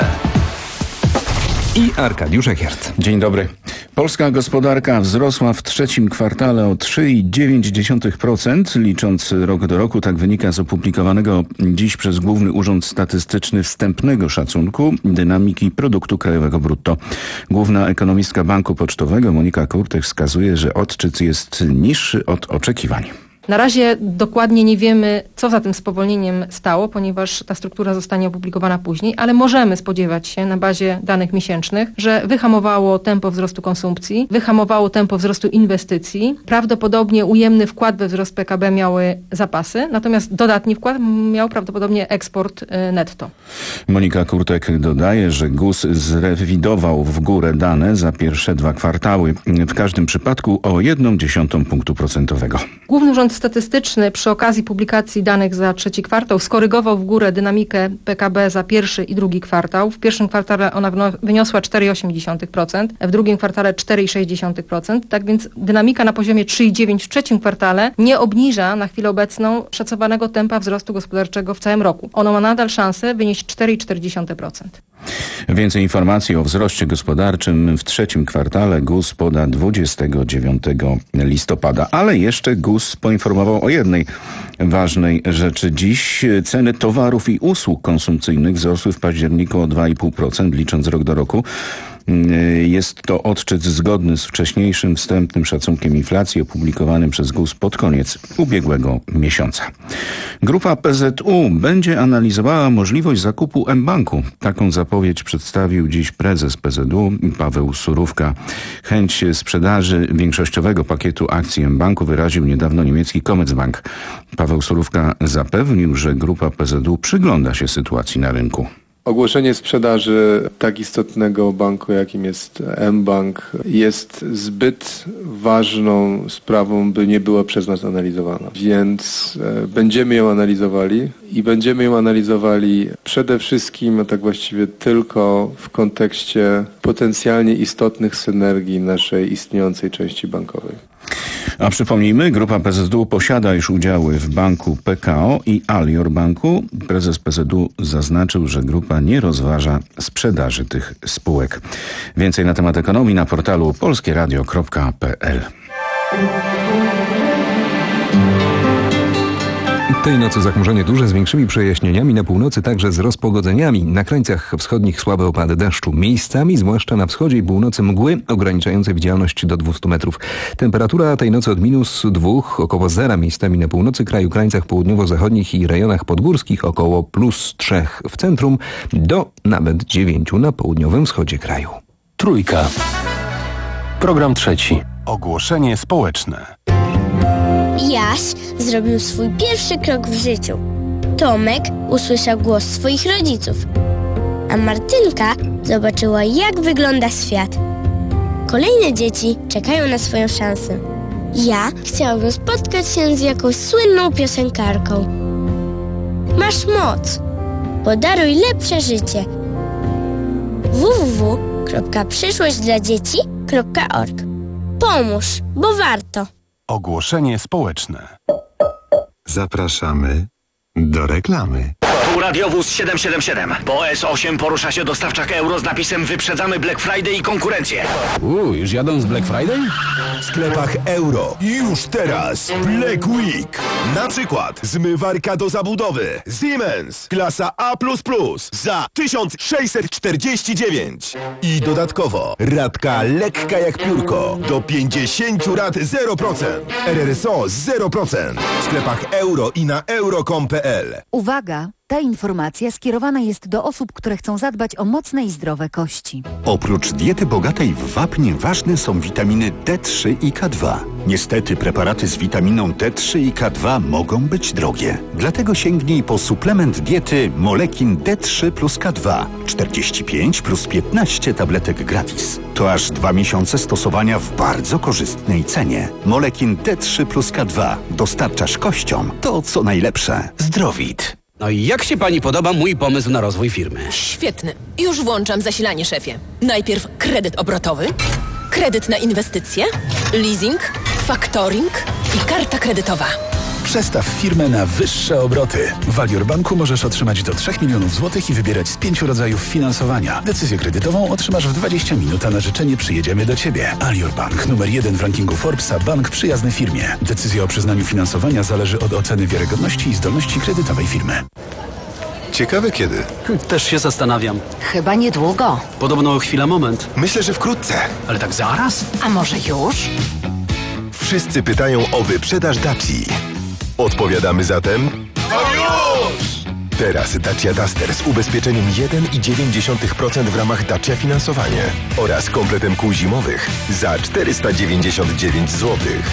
I Arkadiusz Ekiert. Dzień dobry. Polska gospodarka wzrosła w trzecim kwartale o trzy przecinek dziewięć procent, licząc rok do roku. Tak wynika z opublikowanego dziś przez Główny Urząd Statystyczny wstępnego szacunku dynamiki produktu krajowego brutto. Główna ekonomistka Banku Pocztowego Monika Kurtek wskazuje, że odczyt jest niższy od oczekiwań. Na razie dokładnie nie wiemy, co za tym spowolnieniem stało, ponieważ ta struktura zostanie opublikowana później, ale możemy spodziewać się na bazie danych miesięcznych, że wyhamowało tempo wzrostu konsumpcji, wyhamowało tempo wzrostu inwestycji. Prawdopodobnie ujemny wkład we wzrost P K B miały zapasy, natomiast dodatni wkład miał prawdopodobnie eksport y, netto. Monika Kurtek dodaje, że G U S zrewidował w górę dane za pierwsze dwa kwartały. W każdym przypadku o jedną dziesiątą punktu procentowego. Główny Urząd Statystyczny przy okazji publikacji danych za trzeci kwartał skorygował w górę dynamikę P K B za pierwszy i drugi kwartał. W pierwszym kwartale ona wno- wyniosła cztery przecinek osiem procent, w drugim kwartale cztery przecinek sześć procent. Tak więc dynamika na poziomie trzy przecinek dziewięć procent w trzecim kwartale nie obniża na chwilę obecną szacowanego tempa wzrostu gospodarczego w całym roku. Ono ma nadal szansę wynieść cztery przecinek cztery procent. Więcej informacji o wzroście gospodarczym w trzecim kwartale G U S poda dwudziestego dziewiątego listopada. Ale jeszcze G U S poinformował o jednej ważnej rzeczy. Dziś ceny towarów i usług konsumpcyjnych wzrosły w październiku o dwa przecinek pięć procent, licząc rok do roku. Jest to odczyt zgodny z wcześniejszym wstępnym szacunkiem inflacji opublikowanym przez G U S pod koniec ubiegłego miesiąca. Grupa P Z U będzie analizowała możliwość zakupu mBanku. Taką zapowiedź przedstawił dziś prezes P Z U Paweł Surówka. Chęć sprzedaży większościowego pakietu akcji mBanku wyraził niedawno niemiecki Commerzbank. Paweł Surówka zapewnił, że grupa P Z U przygląda się sytuacji na rynku. Ogłoszenie sprzedaży tak istotnego banku, jakim jest mBank, jest zbyt ważną sprawą, by nie była przez nas analizowana. Więc e, będziemy ją analizowali i będziemy ją analizowali przede wszystkim, a tak właściwie tylko w kontekście potencjalnie istotnych synergii naszej istniejącej części bankowej. A przypomnijmy, grupa P Z U posiada już udziały w banku P K O i Alior Banku. Prezes P Z U zaznaczył, że grupa nie rozważa sprzedaży tych spółek. Więcej na temat ekonomii na portalu polskieradio kropka p l. Tej nocy zachmurzenie duże z większymi przejaśnieniami, na północy także z rozpogodzeniami. Na krańcach wschodnich słabe opady deszczu. Miejscami, zwłaszcza na wschodzie i północy, mgły ograniczające widzialność do dwustu metrów. Temperatura tej nocy od minus dwóch, około zera miejscami na północy kraju, krańcach południowo-zachodnich i rejonach podgórskich około plus trzech w centrum, do nawet dziewięciu na południowym wschodzie kraju. Trójka. Program trzeci. Ogłoszenie społeczne. Jaś zrobił swój pierwszy krok w życiu. Tomek usłyszał głos swoich rodziców, a Martynka zobaczyła, jak wygląda świat. kolejne dzieci czekają na swoją szansę. Ja chciałabym spotkać się z jakąś słynną piosenkarką. Masz moc. Podaruj lepsze życie. w w w kropka przyszłość dla dzieci kropka org. Pomóż, bo warto. Ogłoszenie społeczne. Zapraszamy do reklamy. Tu radiowóz siedem siedem siedem. Po S osiem porusza się dostawczak euro z napisem wyprzedzamy Black Friday i konkurencję. Uuu, już jadą z Black Friday? W sklepach euro. Już teraz Black Week. Na przykład zmywarka do zabudowy Siemens klasa A plus plus za tysiąc sześćset czterdzieści dziewięć. I dodatkowo ratka lekka jak piórko do pięćdziesiąt rat zero procent. R R S O zero procent. W sklepach euro i na euro kropka com kropka p l. Uwaga! Ta informacja skierowana jest do osób, które chcą zadbać o mocne i zdrowe kości. Oprócz diety bogatej w wapń ważne są witaminy D trzy i K dwa. Niestety preparaty z witaminą D trzy i K dwa mogą być drogie. Dlatego sięgnij po suplement diety Molekin D trzy plus K dwa. czterdzieści pięć plus piętnaście tabletek gratis. To aż dwa miesiące stosowania w bardzo korzystnej cenie. Molekin D trzy plus K dwa. Dostarczasz kościom to, co najlepsze. Zdrowit. No i jak się pani podoba mój pomysł na rozwój firmy? Świetny. Już włączam zasilanie, szefie. Najpierw kredyt obrotowy, kredyt na inwestycje, leasing, faktoring i karta kredytowa. Przestaw firmę na wyższe obroty. W Alior Banku możesz otrzymać do trzech milionów złotych i wybierać z pięciu rodzajów finansowania. Decyzję kredytową otrzymasz w dwadzieścia minut, a na życzenie przyjedziemy do Ciebie. Alior Bank, numer jeden w rankingu Forbesa, bank przyjazny firmie. Decyzja o przyznaniu finansowania zależy od oceny wiarygodności i zdolności kredytowej firmy. Ciekawe kiedy. Też się zastanawiam. Chyba niedługo. Podobno chwila, moment. Myślę, że wkrótce. Ale tak zaraz? A może już? Wszyscy pytają o wyprzedaż Daci. Odpowiadamy zatem... No już! Teraz Dacia Duster z ubezpieczeniem jeden i dziewięć dziesiątych procent w ramach Dacia Finansowanie oraz kompletem kół zimowych za czterysta dziewięćdziesiąt dziewięć złotych.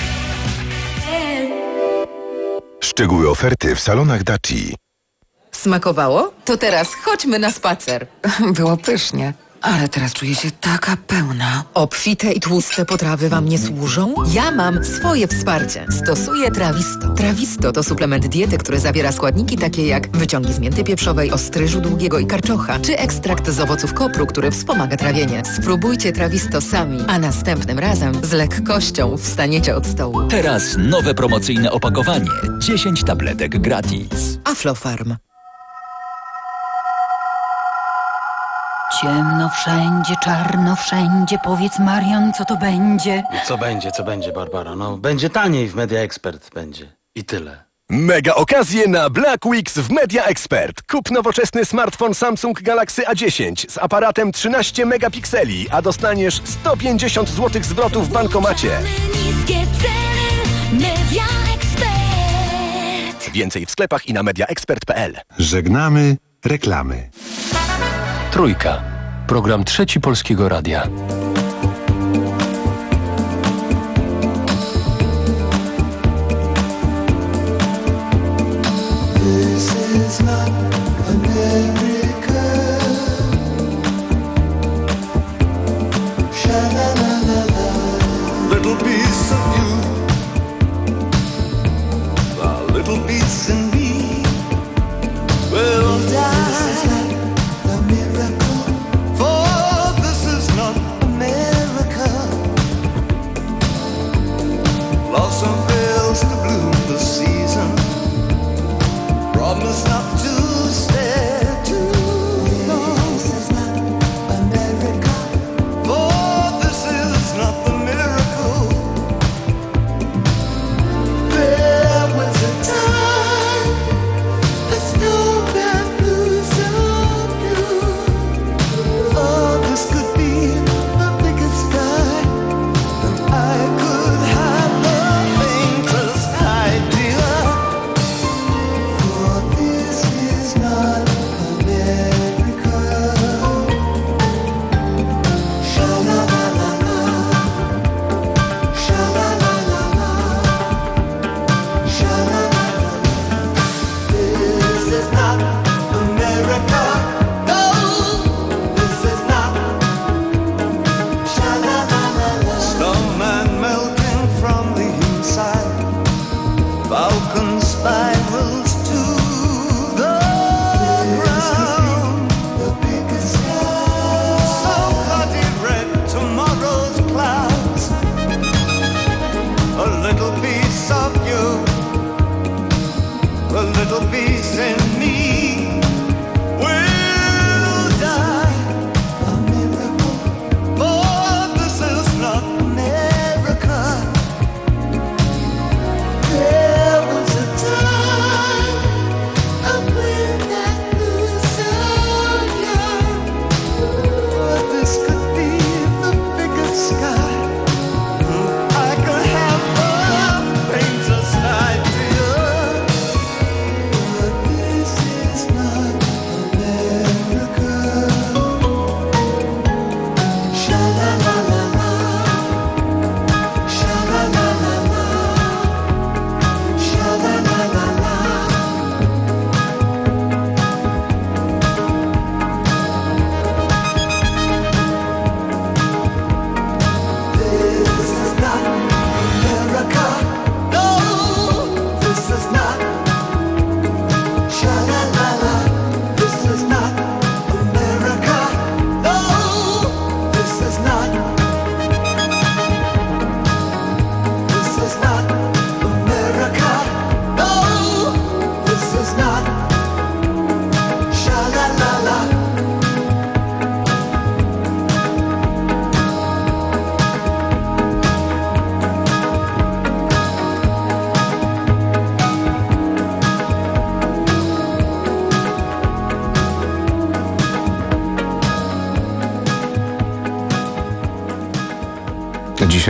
Szczegóły oferty w salonach Daci. Smakowało? To teraz chodźmy na spacer. Było pysznie, ale teraz czuję się taka pełna. Obfite i tłuste potrawy wam nie służą? Ja mam swoje wsparcie. Stosuję Trawisto. Trawisto to suplement diety, który zawiera składniki takie jak wyciągi z mięty pieprzowej, ostryżu długiego i karczocha, czy ekstrakt z owoców kopru, który wspomaga trawienie. Spróbujcie Trawisto sami, a następnym razem z lekkością wstaniecie od stołu. Teraz nowe promocyjne opakowanie. dziesięć tabletek gratis. Aflofarm. Ciemno wszędzie, czarno wszędzie. Powiedz, Marian, co to będzie? Co będzie, co będzie, Barbara? No, będzie taniej w Media Expert, będzie. I tyle. Mega okazje na Black Weeks w Media Expert. Kup nowoczesny smartfon Samsung Galaxy A dziesięć z aparatem trzynaście megapikseli, a dostaniesz sto pięćdziesiąt złotych zwrotu w bankomacie. Niskie ceny, Media Expert. Więcej w sklepach i na media expert kropka p l. Żegnamy reklamy. Trójka. Program Trzeci Polskiego Radia. This is not America. Sha-la-la-la-la. Little piece of you, a little piece in me will die. Blossom fails to bloom this season. Promise not to stay too long. This is not America. For this is not the miracle. There was a time the snow bamboos of you. Oh, this could be the biggest sky, and I could have idea, for this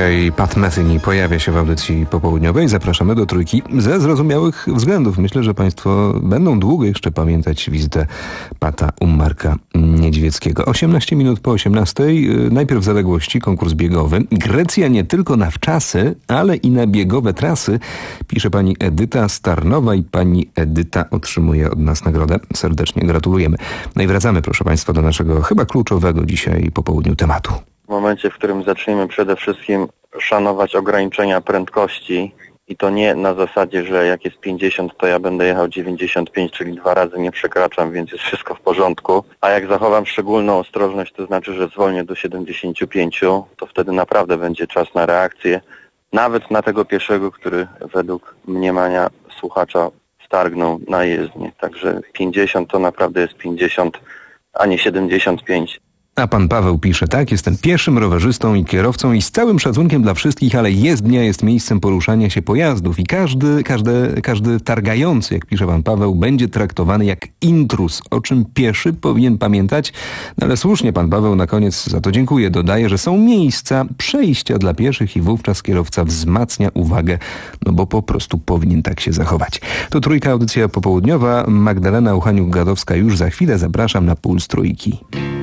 Dzisiaj Pat Metheny pojawia się w audycji popołudniowej. Zapraszamy do Trójki ze zrozumiałych względów. Myślę, że państwo będą długo jeszcze pamiętać wizytę Pata u Marka Niedźwieckiego. osiemnaście minut po osiemnastej. Najpierw zaległości, konkurs biegowy. Grecja nie tylko na wczasy, ale i na biegowe trasy. Pisze pani Edyta Starnowa i pani Edyta otrzymuje od nas nagrodę. Serdecznie gratulujemy. No i wracamy, proszę państwa, do naszego chyba kluczowego dzisiaj po południu tematu. W momencie, w którym zaczniemy przede wszystkim szanować ograniczenia prędkości i to nie na zasadzie, że jak jest pięćdziesiąt, to ja będę jechał dziewięćdziesiąt pięć, czyli dwa razy nie przekraczam, więc jest wszystko w porządku. A jak zachowam szczególną ostrożność, to znaczy, że zwolnię do siedemdziesiąt pięć, to wtedy naprawdę będzie czas na reakcję. Nawet na tego pieszego, który według mniemania słuchacza stargnął na jezdnię. Także pięćdziesiąt to naprawdę jest pięćdziesiąt, a nie siedemdziesiąt pięć. A pan Paweł pisze tak, jestem pieszym, rowerzystą i kierowcą i z całym szacunkiem dla wszystkich, ale jezdnia jest miejscem poruszania się pojazdów i każdy, każdy, każdy targający, jak pisze pan Paweł, będzie traktowany jak intruz, o czym pieszy powinien pamiętać. No ale słusznie pan Paweł na koniec za to dziękuję. Dodaje, że są miejsca przejścia dla pieszych i wówczas kierowca wzmacnia uwagę, no bo po prostu powinien tak się zachować. To Trójka, audycja popołudniowa. Magdalena Uchaniuk-Gadowska już za chwilę. Zapraszam na Puls Trójki.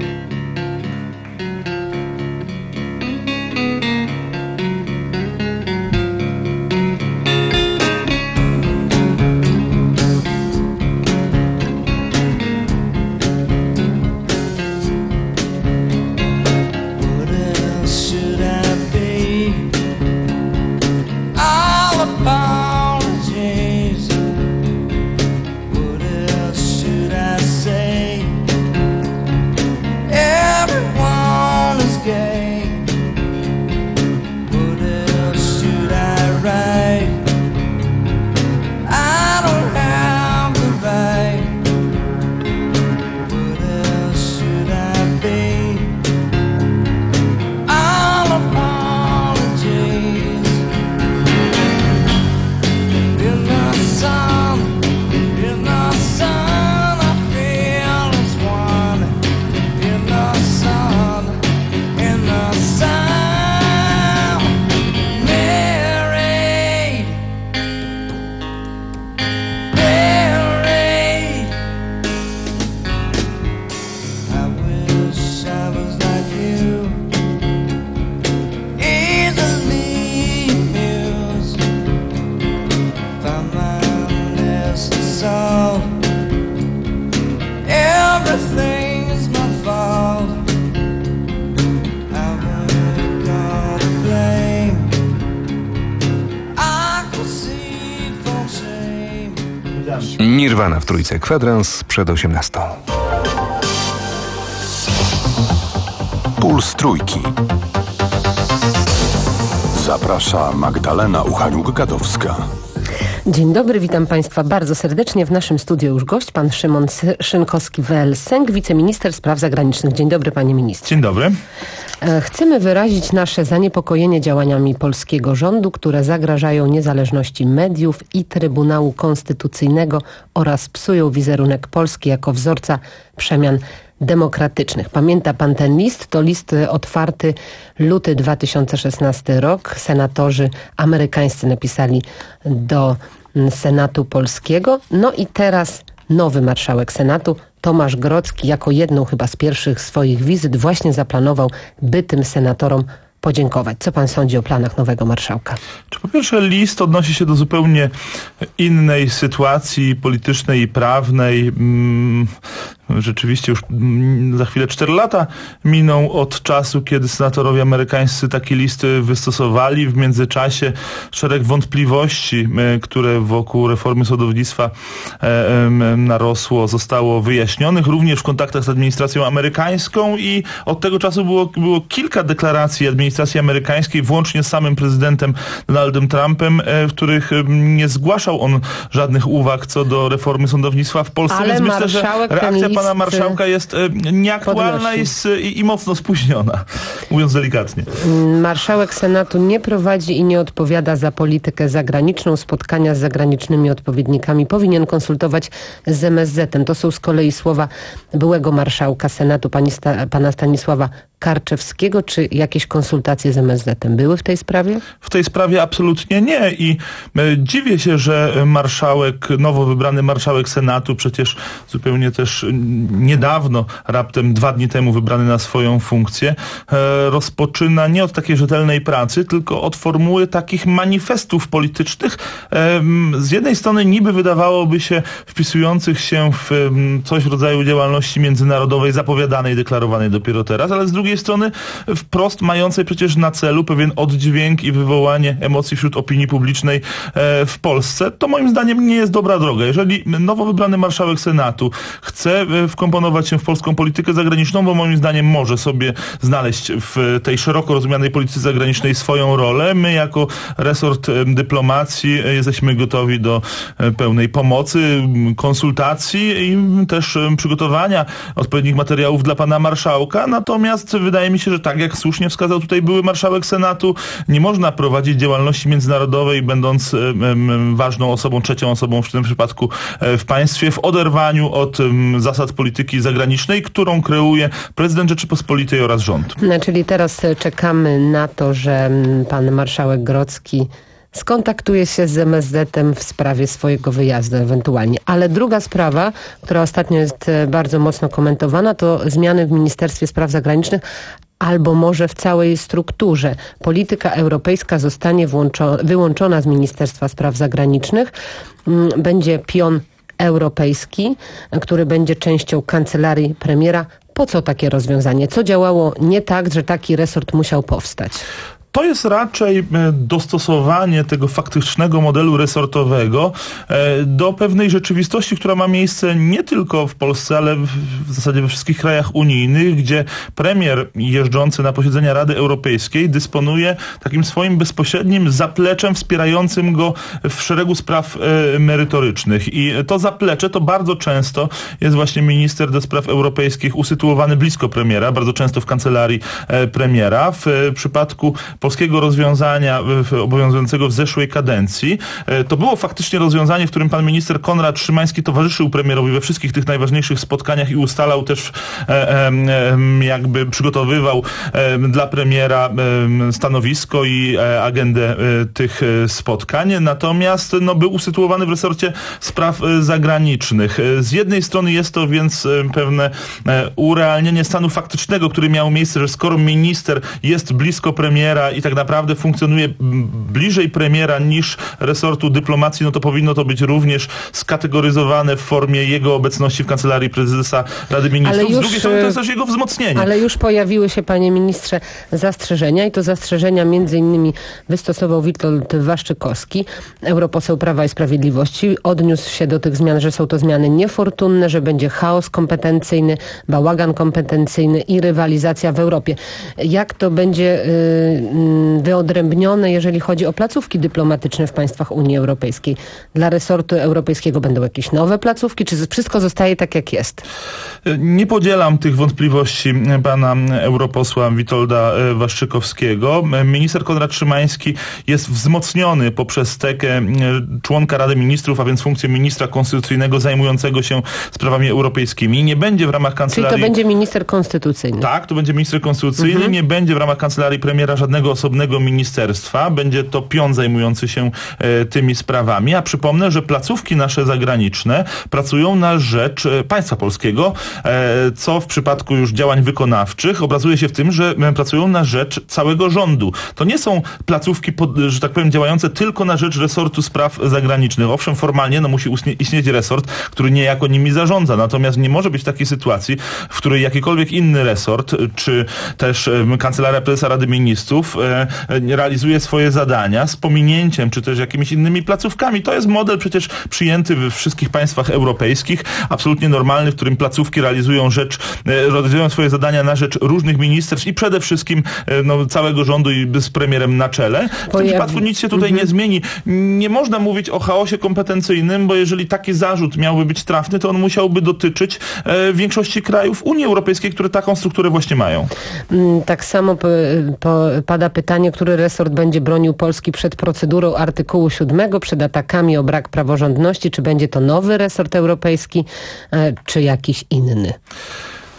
Nirwana w Trójce, kwadrans przed osiemnastą. Puls Trójki. Zaprasza Magdalena Uchaniuk-Gadowska. Dzień dobry, witam Państwa bardzo serdecznie. W naszym studiu już gość, pan Szymon Szynkowski-Welsenk, wiceminister spraw zagranicznych. Dzień dobry, panie ministrze. Dzień dobry. Chcemy wyrazić nasze zaniepokojenie działaniami polskiego rządu, które zagrażają niezależności mediów i Trybunału Konstytucyjnego oraz psują wizerunek Polski jako wzorca przemian demokratycznych. Pamięta pan ten list? To list otwarty, luty dwa tysiące szesnasty rok. Senatorzy amerykańscy napisali do Senatu Polskiego. No i teraz nowy marszałek Senatu, Tomasz Grodzki, jako jedną chyba z pierwszych swoich wizyt właśnie zaplanował, by tym senatorom podziękować. Co pan sądzi o planach nowego marszałka? Czy po pierwsze list odnosi się do zupełnie innej sytuacji politycznej i prawnej. Rzeczywiście już za chwilę cztery lata miną od czasu, kiedy senatorowie amerykańscy taki list wystosowali. W międzyczasie szereg wątpliwości, które wokół reformy sądownictwa narosło, zostało wyjaśnionych, również w kontaktach z administracją amerykańską i od tego czasu było, było kilka deklaracji administracji amerykańskiej, włącznie z samym prezydentem Donaldem Trumpem, w których nie zgłaszał on żadnych uwag co do reformy sądownictwa w Polsce. Ale więc myślę, że reakcja pana marszałka jest nieaktualna jest i, i mocno spóźniona, mówiąc delikatnie. Marszałek Senatu nie prowadzi i nie odpowiada za politykę zagraniczną. Spotkania z zagranicznymi odpowiednikami powinien konsultować z M S Z-em. To są z kolei słowa byłego marszałka Senatu, pani Sta- pana Stanisława Karczewskiego. Czy jakieś konsultacje z M S Z-em były w tej sprawie? W tej sprawie absolutnie nie i dziwię się, że marszałek, nowo wybrany marszałek Senatu, przecież zupełnie też niedawno, raptem dwa dni temu wybrany na swoją funkcję, rozpoczyna nie od takiej rzetelnej pracy, tylko od formuły takich manifestów politycznych. Z jednej strony niby wydawałoby się wpisujących się w coś w rodzaju działalności międzynarodowej, zapowiadanej, deklarowanej dopiero teraz, ale z drugiej strony wprost mającej przecież na celu pewien oddźwięk i wywołanie emocji wśród opinii publicznej w Polsce. To moim zdaniem nie jest dobra droga. Jeżeli nowo wybrany marszałek Senatu chce wkomponować się w polską politykę zagraniczną, bo moim zdaniem może sobie znaleźć w tej szeroko rozumianej polityce zagranicznej swoją rolę, my jako resort dyplomacji jesteśmy gotowi do pełnej pomocy, konsultacji i też przygotowania odpowiednich materiałów dla pana marszałka. Natomiast wydaje mi się, że tak jak słusznie wskazał tutaj były marszałek Senatu, nie można prowadzić działalności międzynarodowej, będąc ważną osobą, trzecią osobą w tym przypadku w państwie, w oderwaniu od zasad polityki zagranicznej, którą kreuje prezydent Rzeczypospolitej oraz rząd. No, czyli teraz czekamy na to, że pan marszałek Grodzki skontaktuje się z M S Z-em w sprawie swojego wyjazdu ewentualnie. Ale druga sprawa, która ostatnio jest bardzo mocno komentowana, to zmiany w Ministerstwie Spraw Zagranicznych, albo może w całej strukturze. Polityka europejska zostanie włączo- wyłączona z Ministerstwa Spraw Zagranicznych. Będzie pion europejski, który będzie częścią kancelarii premiera. Po co takie rozwiązanie? Co działało nie tak, że taki resort musiał powstać? To jest raczej dostosowanie tego faktycznego modelu resortowego do pewnej rzeczywistości, która ma miejsce nie tylko w Polsce, ale w zasadzie we wszystkich krajach unijnych, gdzie premier jeżdżący na posiedzenia Rady Europejskiej dysponuje takim swoim bezpośrednim zapleczem wspierającym go w szeregu spraw merytorycznych. I to zaplecze to bardzo często jest właśnie minister do spraw europejskich usytuowany blisko premiera, bardzo często w kancelarii premiera. W przypadku polskiego rozwiązania obowiązującego w zeszłej kadencji. To było faktycznie rozwiązanie, w którym pan minister Konrad Szymański towarzyszył premierowi we wszystkich tych najważniejszych spotkaniach i ustalał też, jakby przygotowywał dla premiera stanowisko i agendę tych spotkań. Natomiast no, był usytuowany w resorcie spraw zagranicznych. Z jednej strony jest to więc pewne urealnienie stanu faktycznego, który miał miejsce, że skoro minister jest blisko premiera i tak naprawdę funkcjonuje bliżej premiera niż resortu dyplomacji, no to powinno to być również skategoryzowane w formie jego obecności w kancelarii prezesa Rady Ministrów. Już, z drugiej strony to jest też jego wzmocnienie. Ale już pojawiły się, panie ministrze, zastrzeżenia i to zastrzeżenia między innymi wystosował Witold Waszczykowski, europoseł Prawa i Sprawiedliwości. Odniósł się do tych zmian, że są to zmiany niefortunne, że będzie chaos kompetencyjny, bałagan kompetencyjny i rywalizacja w Europie. Jak to będzie y, wyodrębnione, jeżeli chodzi o placówki dyplomatyczne w państwach Unii Europejskiej? Dla resortu europejskiego będą jakieś nowe placówki, czy wszystko zostaje tak, jak jest? Nie podzielam tych wątpliwości pana europosła Witolda Waszczykowskiego. Minister Konrad Szymański jest wzmocniony poprzez tekę członka Rady Ministrów, a więc funkcję ministra konstytucyjnego zajmującego się sprawami europejskimi. Nie będzie w ramach kancelarii... Czyli to będzie minister konstytucyjny. Tak, to będzie minister konstytucyjny. Mhm. Nie będzie w ramach kancelarii premiera żadnego osobnego ministerstwa. Będzie to pion zajmujący się e, tymi sprawami. A przypomnę, że placówki nasze zagraniczne pracują na rzecz e, państwa polskiego, e, co w przypadku już działań wykonawczych obrazuje się w tym, że e, pracują na rzecz całego rządu. To nie są placówki, pod, że tak powiem, działające tylko na rzecz resortu spraw zagranicznych. Owszem, formalnie no, musi ustnie, istnieć resort, który niejako nimi zarządza. Natomiast nie może być takiej sytuacji, w której jakikolwiek inny resort, czy też e, kancelaria prezesa Rady Ministrów e, realizuje swoje zadania z pominięciem, czy też jakimiś innymi placówkami. To jest model przecież przyjęty we wszystkich państwach europejskich, absolutnie normalny, w którym placówki realizują rzecz, realizują swoje zadania na rzecz różnych ministerstw i przede wszystkim no, całego rządu i z premierem na czele. W tym przypadku nic się tutaj mhm. nie zmieni. Nie można mówić o chaosie kompetencyjnym, bo jeżeli taki zarzut miałby być trafny, to on musiałby dotyczyć e, większości krajów Unii Europejskiej, które taką strukturę właśnie mają. Tak samo po, po, pada pytanie, który resort będzie bronił Polski przed procedurą artykułu siódmego, przed atakami o brak praworządności. Czy będzie to nowy resort europejski, czy jakiś inny?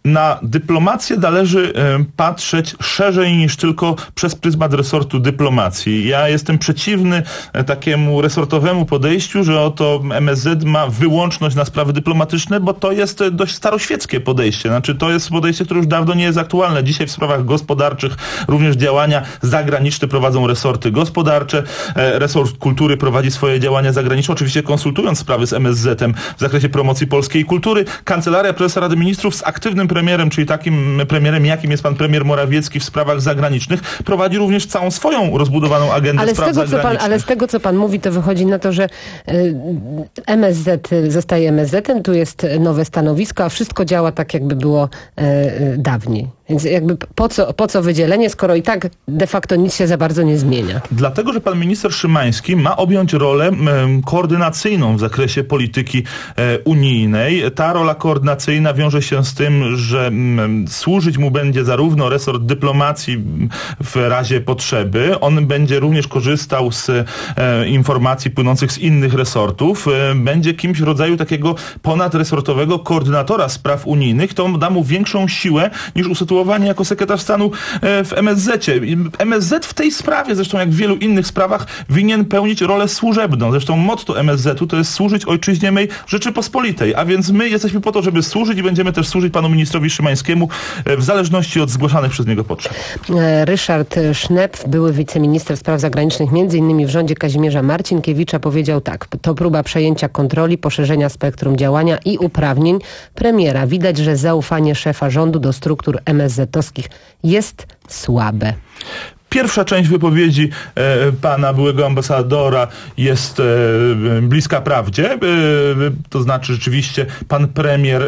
na dyplomację należy e, patrzeć szerzej niż tylko przez pryzmat resortu dyplomacji. Ja jestem przeciwny e, takiemu resortowemu podejściu, że oto M S Z ma wyłączność na sprawy dyplomatyczne, bo to jest dość staroświeckie podejście. Znaczy to jest podejście, które już dawno nie jest aktualne. Dzisiaj w sprawach gospodarczych również działania zagraniczne prowadzą resorty gospodarcze. E, resort kultury prowadzi swoje działania zagraniczne, oczywiście konsultując sprawy z M S Z-em w zakresie promocji polskiej kultury. Kancelaria Prezesa Rady Ministrów z aktywnym premierem, czyli takim premierem, jakim jest pan premier Morawiecki w sprawach zagranicznych, prowadzi również całą swoją rozbudowaną agendę ale spraw z tego, zagranicznych. Co pan, ale z tego, co pan mówi, to wychodzi na to, że y, M S Z zostaje M S Z-em, tu jest nowe stanowisko, a wszystko działa tak, jakby było y, y, dawniej. Więc jakby po co, po co wydzielenie, skoro i tak de facto nic się za bardzo nie zmienia? Dlatego, że pan minister Szymański ma objąć rolę e, koordynacyjną w zakresie polityki e, unijnej. Ta rola koordynacyjna wiąże się z tym, że m, służyć mu będzie zarówno resort dyplomacji w razie potrzeby. On będzie również korzystał z e, informacji płynących z innych resortów. E, będzie kimś w rodzaju takiego ponadresortowego koordynatora spraw unijnych. To da mu większą siłę niż usytuowanie jako sekretarz stanu w M S Z-cie. M S Z w tej sprawie, zresztą jak w wielu innych sprawach, winien pełnić rolę służebną. Zresztą motto M S Z-u to jest służyć ojczyźnie mej Rzeczypospolitej. A więc my jesteśmy po to, żeby służyć i będziemy też służyć panu ministrowi Szymańskiemu w zależności od zgłaszanych przez niego potrzeb. Ryszard Sznepf, były wiceminister spraw zagranicznych, między innymi w rządzie Kazimierza Marcinkiewicza, powiedział tak: to próba przejęcia kontroli, poszerzenia spektrum działania i uprawnień premiera. Widać, że zaufanie szefa rządu do struktur M S Z-owskich jest słabe. Pierwsza część wypowiedzi e, pana byłego ambasadora jest e, bliska prawdzie. E, to znaczy rzeczywiście pan premier e,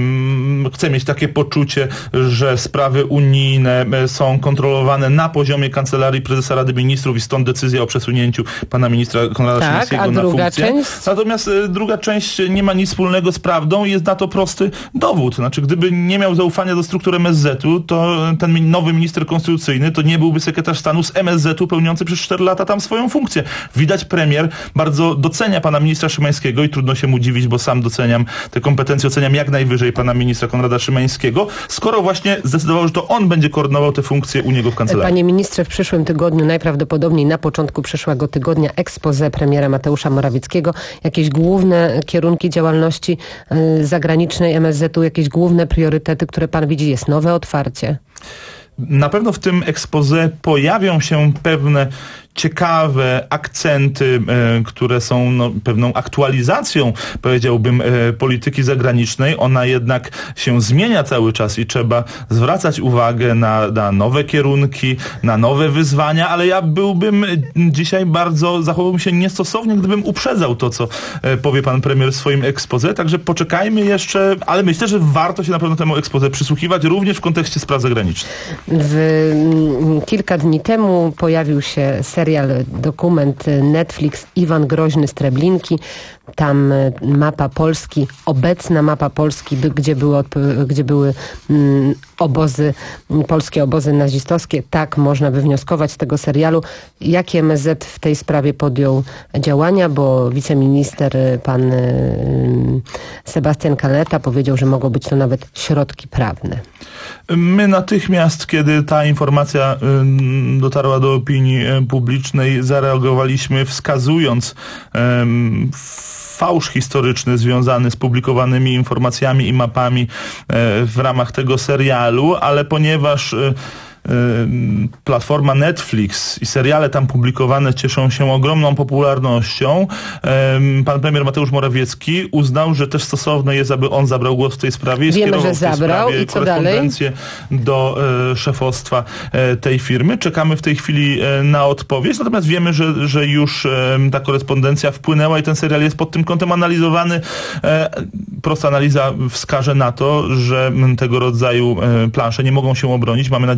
chce mieć takie poczucie, że sprawy unijne są kontrolowane na poziomie Kancelarii Prezesa Rady Ministrów i stąd decyzja o przesunięciu pana ministra Konrada tak, Szymańskiego a na druga funkcję. Część? Natomiast e, druga część nie ma nic wspólnego z prawdą i jest na to prosty dowód. Znaczy, gdyby nie miał zaufania do struktur M S Z-u, to ten nowy minister konstytucyjny to nie byłby sekretarz stanu z M S Z-u pełniący przez cztery lata tam swoją funkcję. Widać, premier bardzo docenia pana ministra Szymańskiego i trudno się mu dziwić, bo sam doceniam te kompetencje, oceniam jak najwyżej pana ministra Konrada Szymańskiego, skoro właśnie zdecydował, że to on będzie koordynował te funkcje u niego w kancelarii. Panie ministrze, w przyszłym tygodniu, najprawdopodobniej na początku przyszłego tygodnia, expose premiera Mateusza Morawieckiego, jakieś główne kierunki działalności y, zagranicznej M S Z-u, jakieś główne priorytety, które pan widzi, jest nowe otwarcie? Na pewno w tym exposé pojawią się pewne ciekawe akcenty, e, które są no, pewną aktualizacją, powiedziałbym, e, polityki zagranicznej. Ona jednak się zmienia cały czas i trzeba zwracać uwagę na, na nowe kierunki, na nowe wyzwania, ale ja byłbym dzisiaj bardzo, zachowałbym się niestosownie, gdybym uprzedzał to, co e, powie pan premier w swoim exposé. Także poczekajmy jeszcze, ale myślę, że warto się na pewno temu exposé przysłuchiwać, również w kontekście spraw zagranicznych. W, kilka dni temu pojawił się serial, dokument Netflix Iwan Groźny z Treblinki. Tam mapa Polski, obecna mapa Polski, gdzie były, gdzie były mm, obozy, polskie obozy nazistowskie. Tak można wywnioskować z tego serialu. Jakie M S Z w tej sprawie podjął działania, bo wiceminister pan y, Sebastian Kaleta powiedział, że mogą być to nawet środki prawne. My natychmiast, kiedy ta informacja y, dotarła do opinii publicznej, zareagowaliśmy, wskazując y, fałsz historyczny związany z publikowanymi informacjami i mapami y, w ramach tego serialu, ale ponieważ y, platforma Netflix i seriale tam publikowane cieszą się ogromną popularnością, pan premier Mateusz Morawiecki uznał, że też stosowne jest, aby on zabrał głos w tej sprawie i Wiemy, skierował że zabrał. I co dalej? do e, szefostwa e, tej firmy. Czekamy w tej chwili e, na odpowiedź, natomiast wiemy, że, że już e, ta korespondencja wpłynęła i ten serial jest pod tym kątem analizowany. E, prosta analiza wskaże na to, że tego rodzaju e, plansze nie mogą się obronić. Mamy nadzieję, że one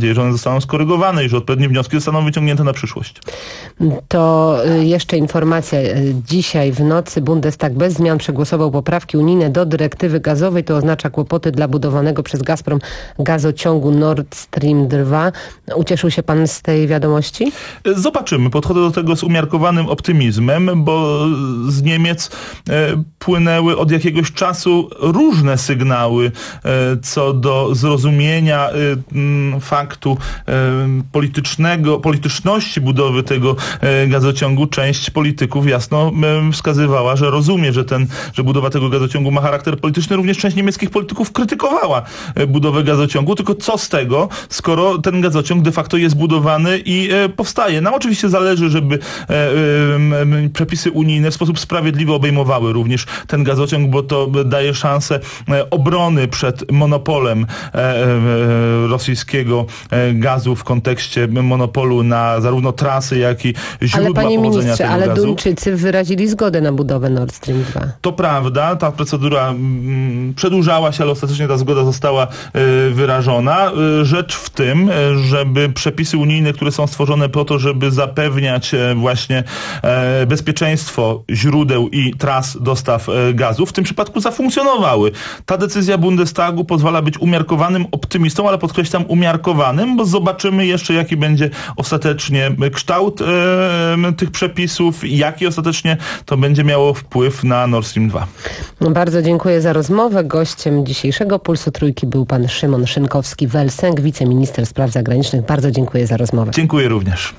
zostaną skorygowane i że odpowiednie wnioski zostaną wyciągnięte na przyszłość. To jeszcze informacja. Dzisiaj w nocy Bundestag bez zmian przegłosował poprawki unijne do dyrektywy gazowej. To oznacza kłopoty dla budowanego przez Gazprom gazociągu Nord Stream dwa. Ucieszył się pan z tej wiadomości? Zobaczymy. Podchodzę do tego z umiarkowanym optymizmem, bo z Niemiec e, płynęły od jakiegoś czasu różne sygnały e, co do zrozumienia e, m, faktu e, politycznego, polityczności budowy tego e, gazociągu. Część polityków jasno e, wskazywała, że rozumie, że, ten, że budowa tego gazociągu ma charakter polityczny. Również część niemieckich polityków krytykowała e, budowę gazociągu. Tylko co z tego, skoro ten gazociąg de facto jest budowany i e, powstaje. Nam oczywiście zależy, żeby e, e, przepisy unijne w sposób sprawiedliwy obejmowały również ten gazociąg, bo to daje szansę e, obrony przed monopolem e, e, rosyjskiego e, gazu w kontekście monopolu na zarówno trasy, jak i źródła ale panie pochodzenia ministrze, tego ale gazu. Duńczycy wyrazili zgodę na budowę Nord Stream dwa. To prawda, ta procedura mm, przedłużała się, ale ostatecznie ta zgoda została y, wyrażona. Y, rzecz w tym, y, żeby przepisy unijne, które są stworzone po to, żeby zapewniać y, właśnie y, bezpieczeństwo źródeł i tras dostaw y, gazu, w tym przypadku zafunkcjonowały. Ta decyzja Bundestagu pozwala być umiarkowanym optymistą, ale podkreślam umiarkowanym, bo zobaczymy jeszcze, jaki będzie ostatecznie kształt y, tych przepisów, jaki ostatecznie to będzie miało wpływ na Nord Stream dwa. Bardzo dziękuję za rozmowę. Gościem dzisiejszego Pulsu Trójki był pan Szymon Szynkowski-Welsenk, wiceminister spraw zagranicznych. Bardzo dziękuję za rozmowę. Dziękuję również.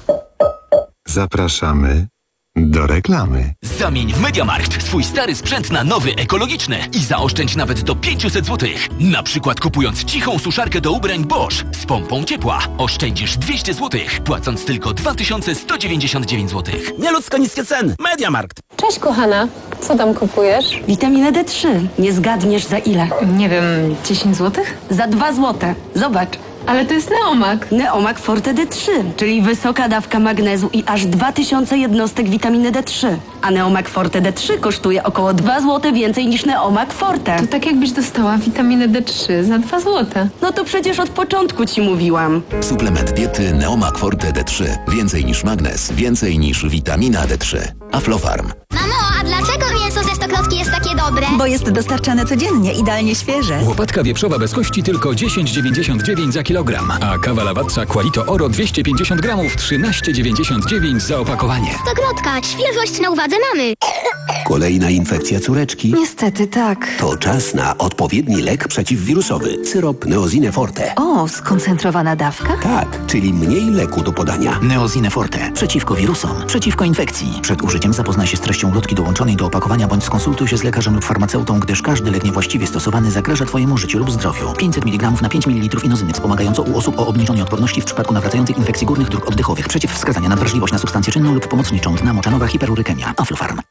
Zapraszamy do reklamy. Zamień w MediaMarkt swój stary sprzęt na nowy, ekologiczny i zaoszczędź nawet do pięćset złotych. Na przykład kupując cichą suszarkę do ubrań Bosch z pompą ciepła oszczędzisz dwieście złotych, płacąc tylko dwa tysiące sto dziewięćdziesiąt dziewięć złotych. Nieludzko niskie ceny. MediaMarkt. Cześć kochana, co tam kupujesz? Witaminę D trzy. Nie zgadniesz za ile? Nie wiem, dziesięć złotych? Za dwa złote. Zobacz. Ale to jest Neomak. Neomak Forte D trzy, czyli wysoka dawka magnezu i aż dwa tysiące jednostek witaminy D trzy. A Neomak Forte D trzy kosztuje około dwa złote więcej niż Neomak Forte. To tak jakbyś dostała witaminę D trzy za dwa złote. No to przecież od początku ci mówiłam. Suplement diety Neomak Forte D trzy. Więcej niż magnez, więcej niż witamina D trzy. Aflofarm. Mamo, a dlaczego mięso ze Stokrotki jest takie dobre? Bo jest dostarczane codziennie, idealnie świeże. Łopatka wieprzowa bez kości tylko dziesięć dziewięćdziesiąt dziewięć za kilogram, a kawa lawatca Qualito Oro dwieście pięćdziesiąt gramów trzynaście dziewięćdziesiąt dziewięć za opakowanie. Stokrotka, świeżość na uwadze mamy. Kolejna infekcja córeczki? Niestety tak. To czas na odpowiedni lek przeciwwirusowy. Syrop Neozine Forte. O, skoncentrowana dawka? Tak, czyli mniej leku do podania. Neozine Forte. Przeciwko wirusom, przeciwko infekcji. Przed użyciem zapoznaj się z treścią ulotki dołączonej do opakowania bądź skonsultuj się z lekarzem lub farmaceutą, gdyż każdy lek niewłaściwie stosowany zagraża Twojemu życiu lub zdrowiu. pięćset miligramów na pięć mililitrów inozyny wspomagająco u osób o obniżonej odporności w przypadku nawracających infekcji górnych dróg oddechowych. Przeciwwskazania na wrażliwość na substancję czynną lub pomocniczą. Dna moczanowa hiperurykemia. Aflofarm.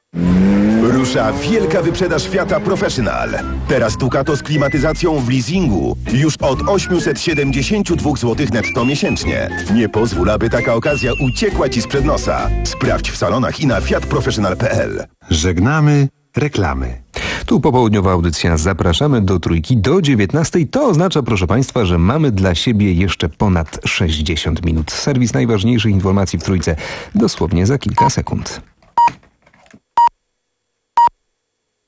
Rusza wielka wyprzedaż Fiata Professional. Teraz Ducato z klimatyzacją w leasingu już od osiemset siedemdziesiąt dwa złotych netto miesięcznie. Nie pozwól, aby taka okazja uciekła Ci sprzed nosa. Sprawdź w salonach i na fiat professional kropka p l. Żegnamy reklamy. Tu popołudniowa audycja. Zapraszamy do Trójki do dziewiętnastej. To oznacza, proszę Państwa, że mamy dla siebie jeszcze ponad sześćdziesiąt minut. Serwis najważniejszych informacji w Trójce dosłownie za kilka sekund.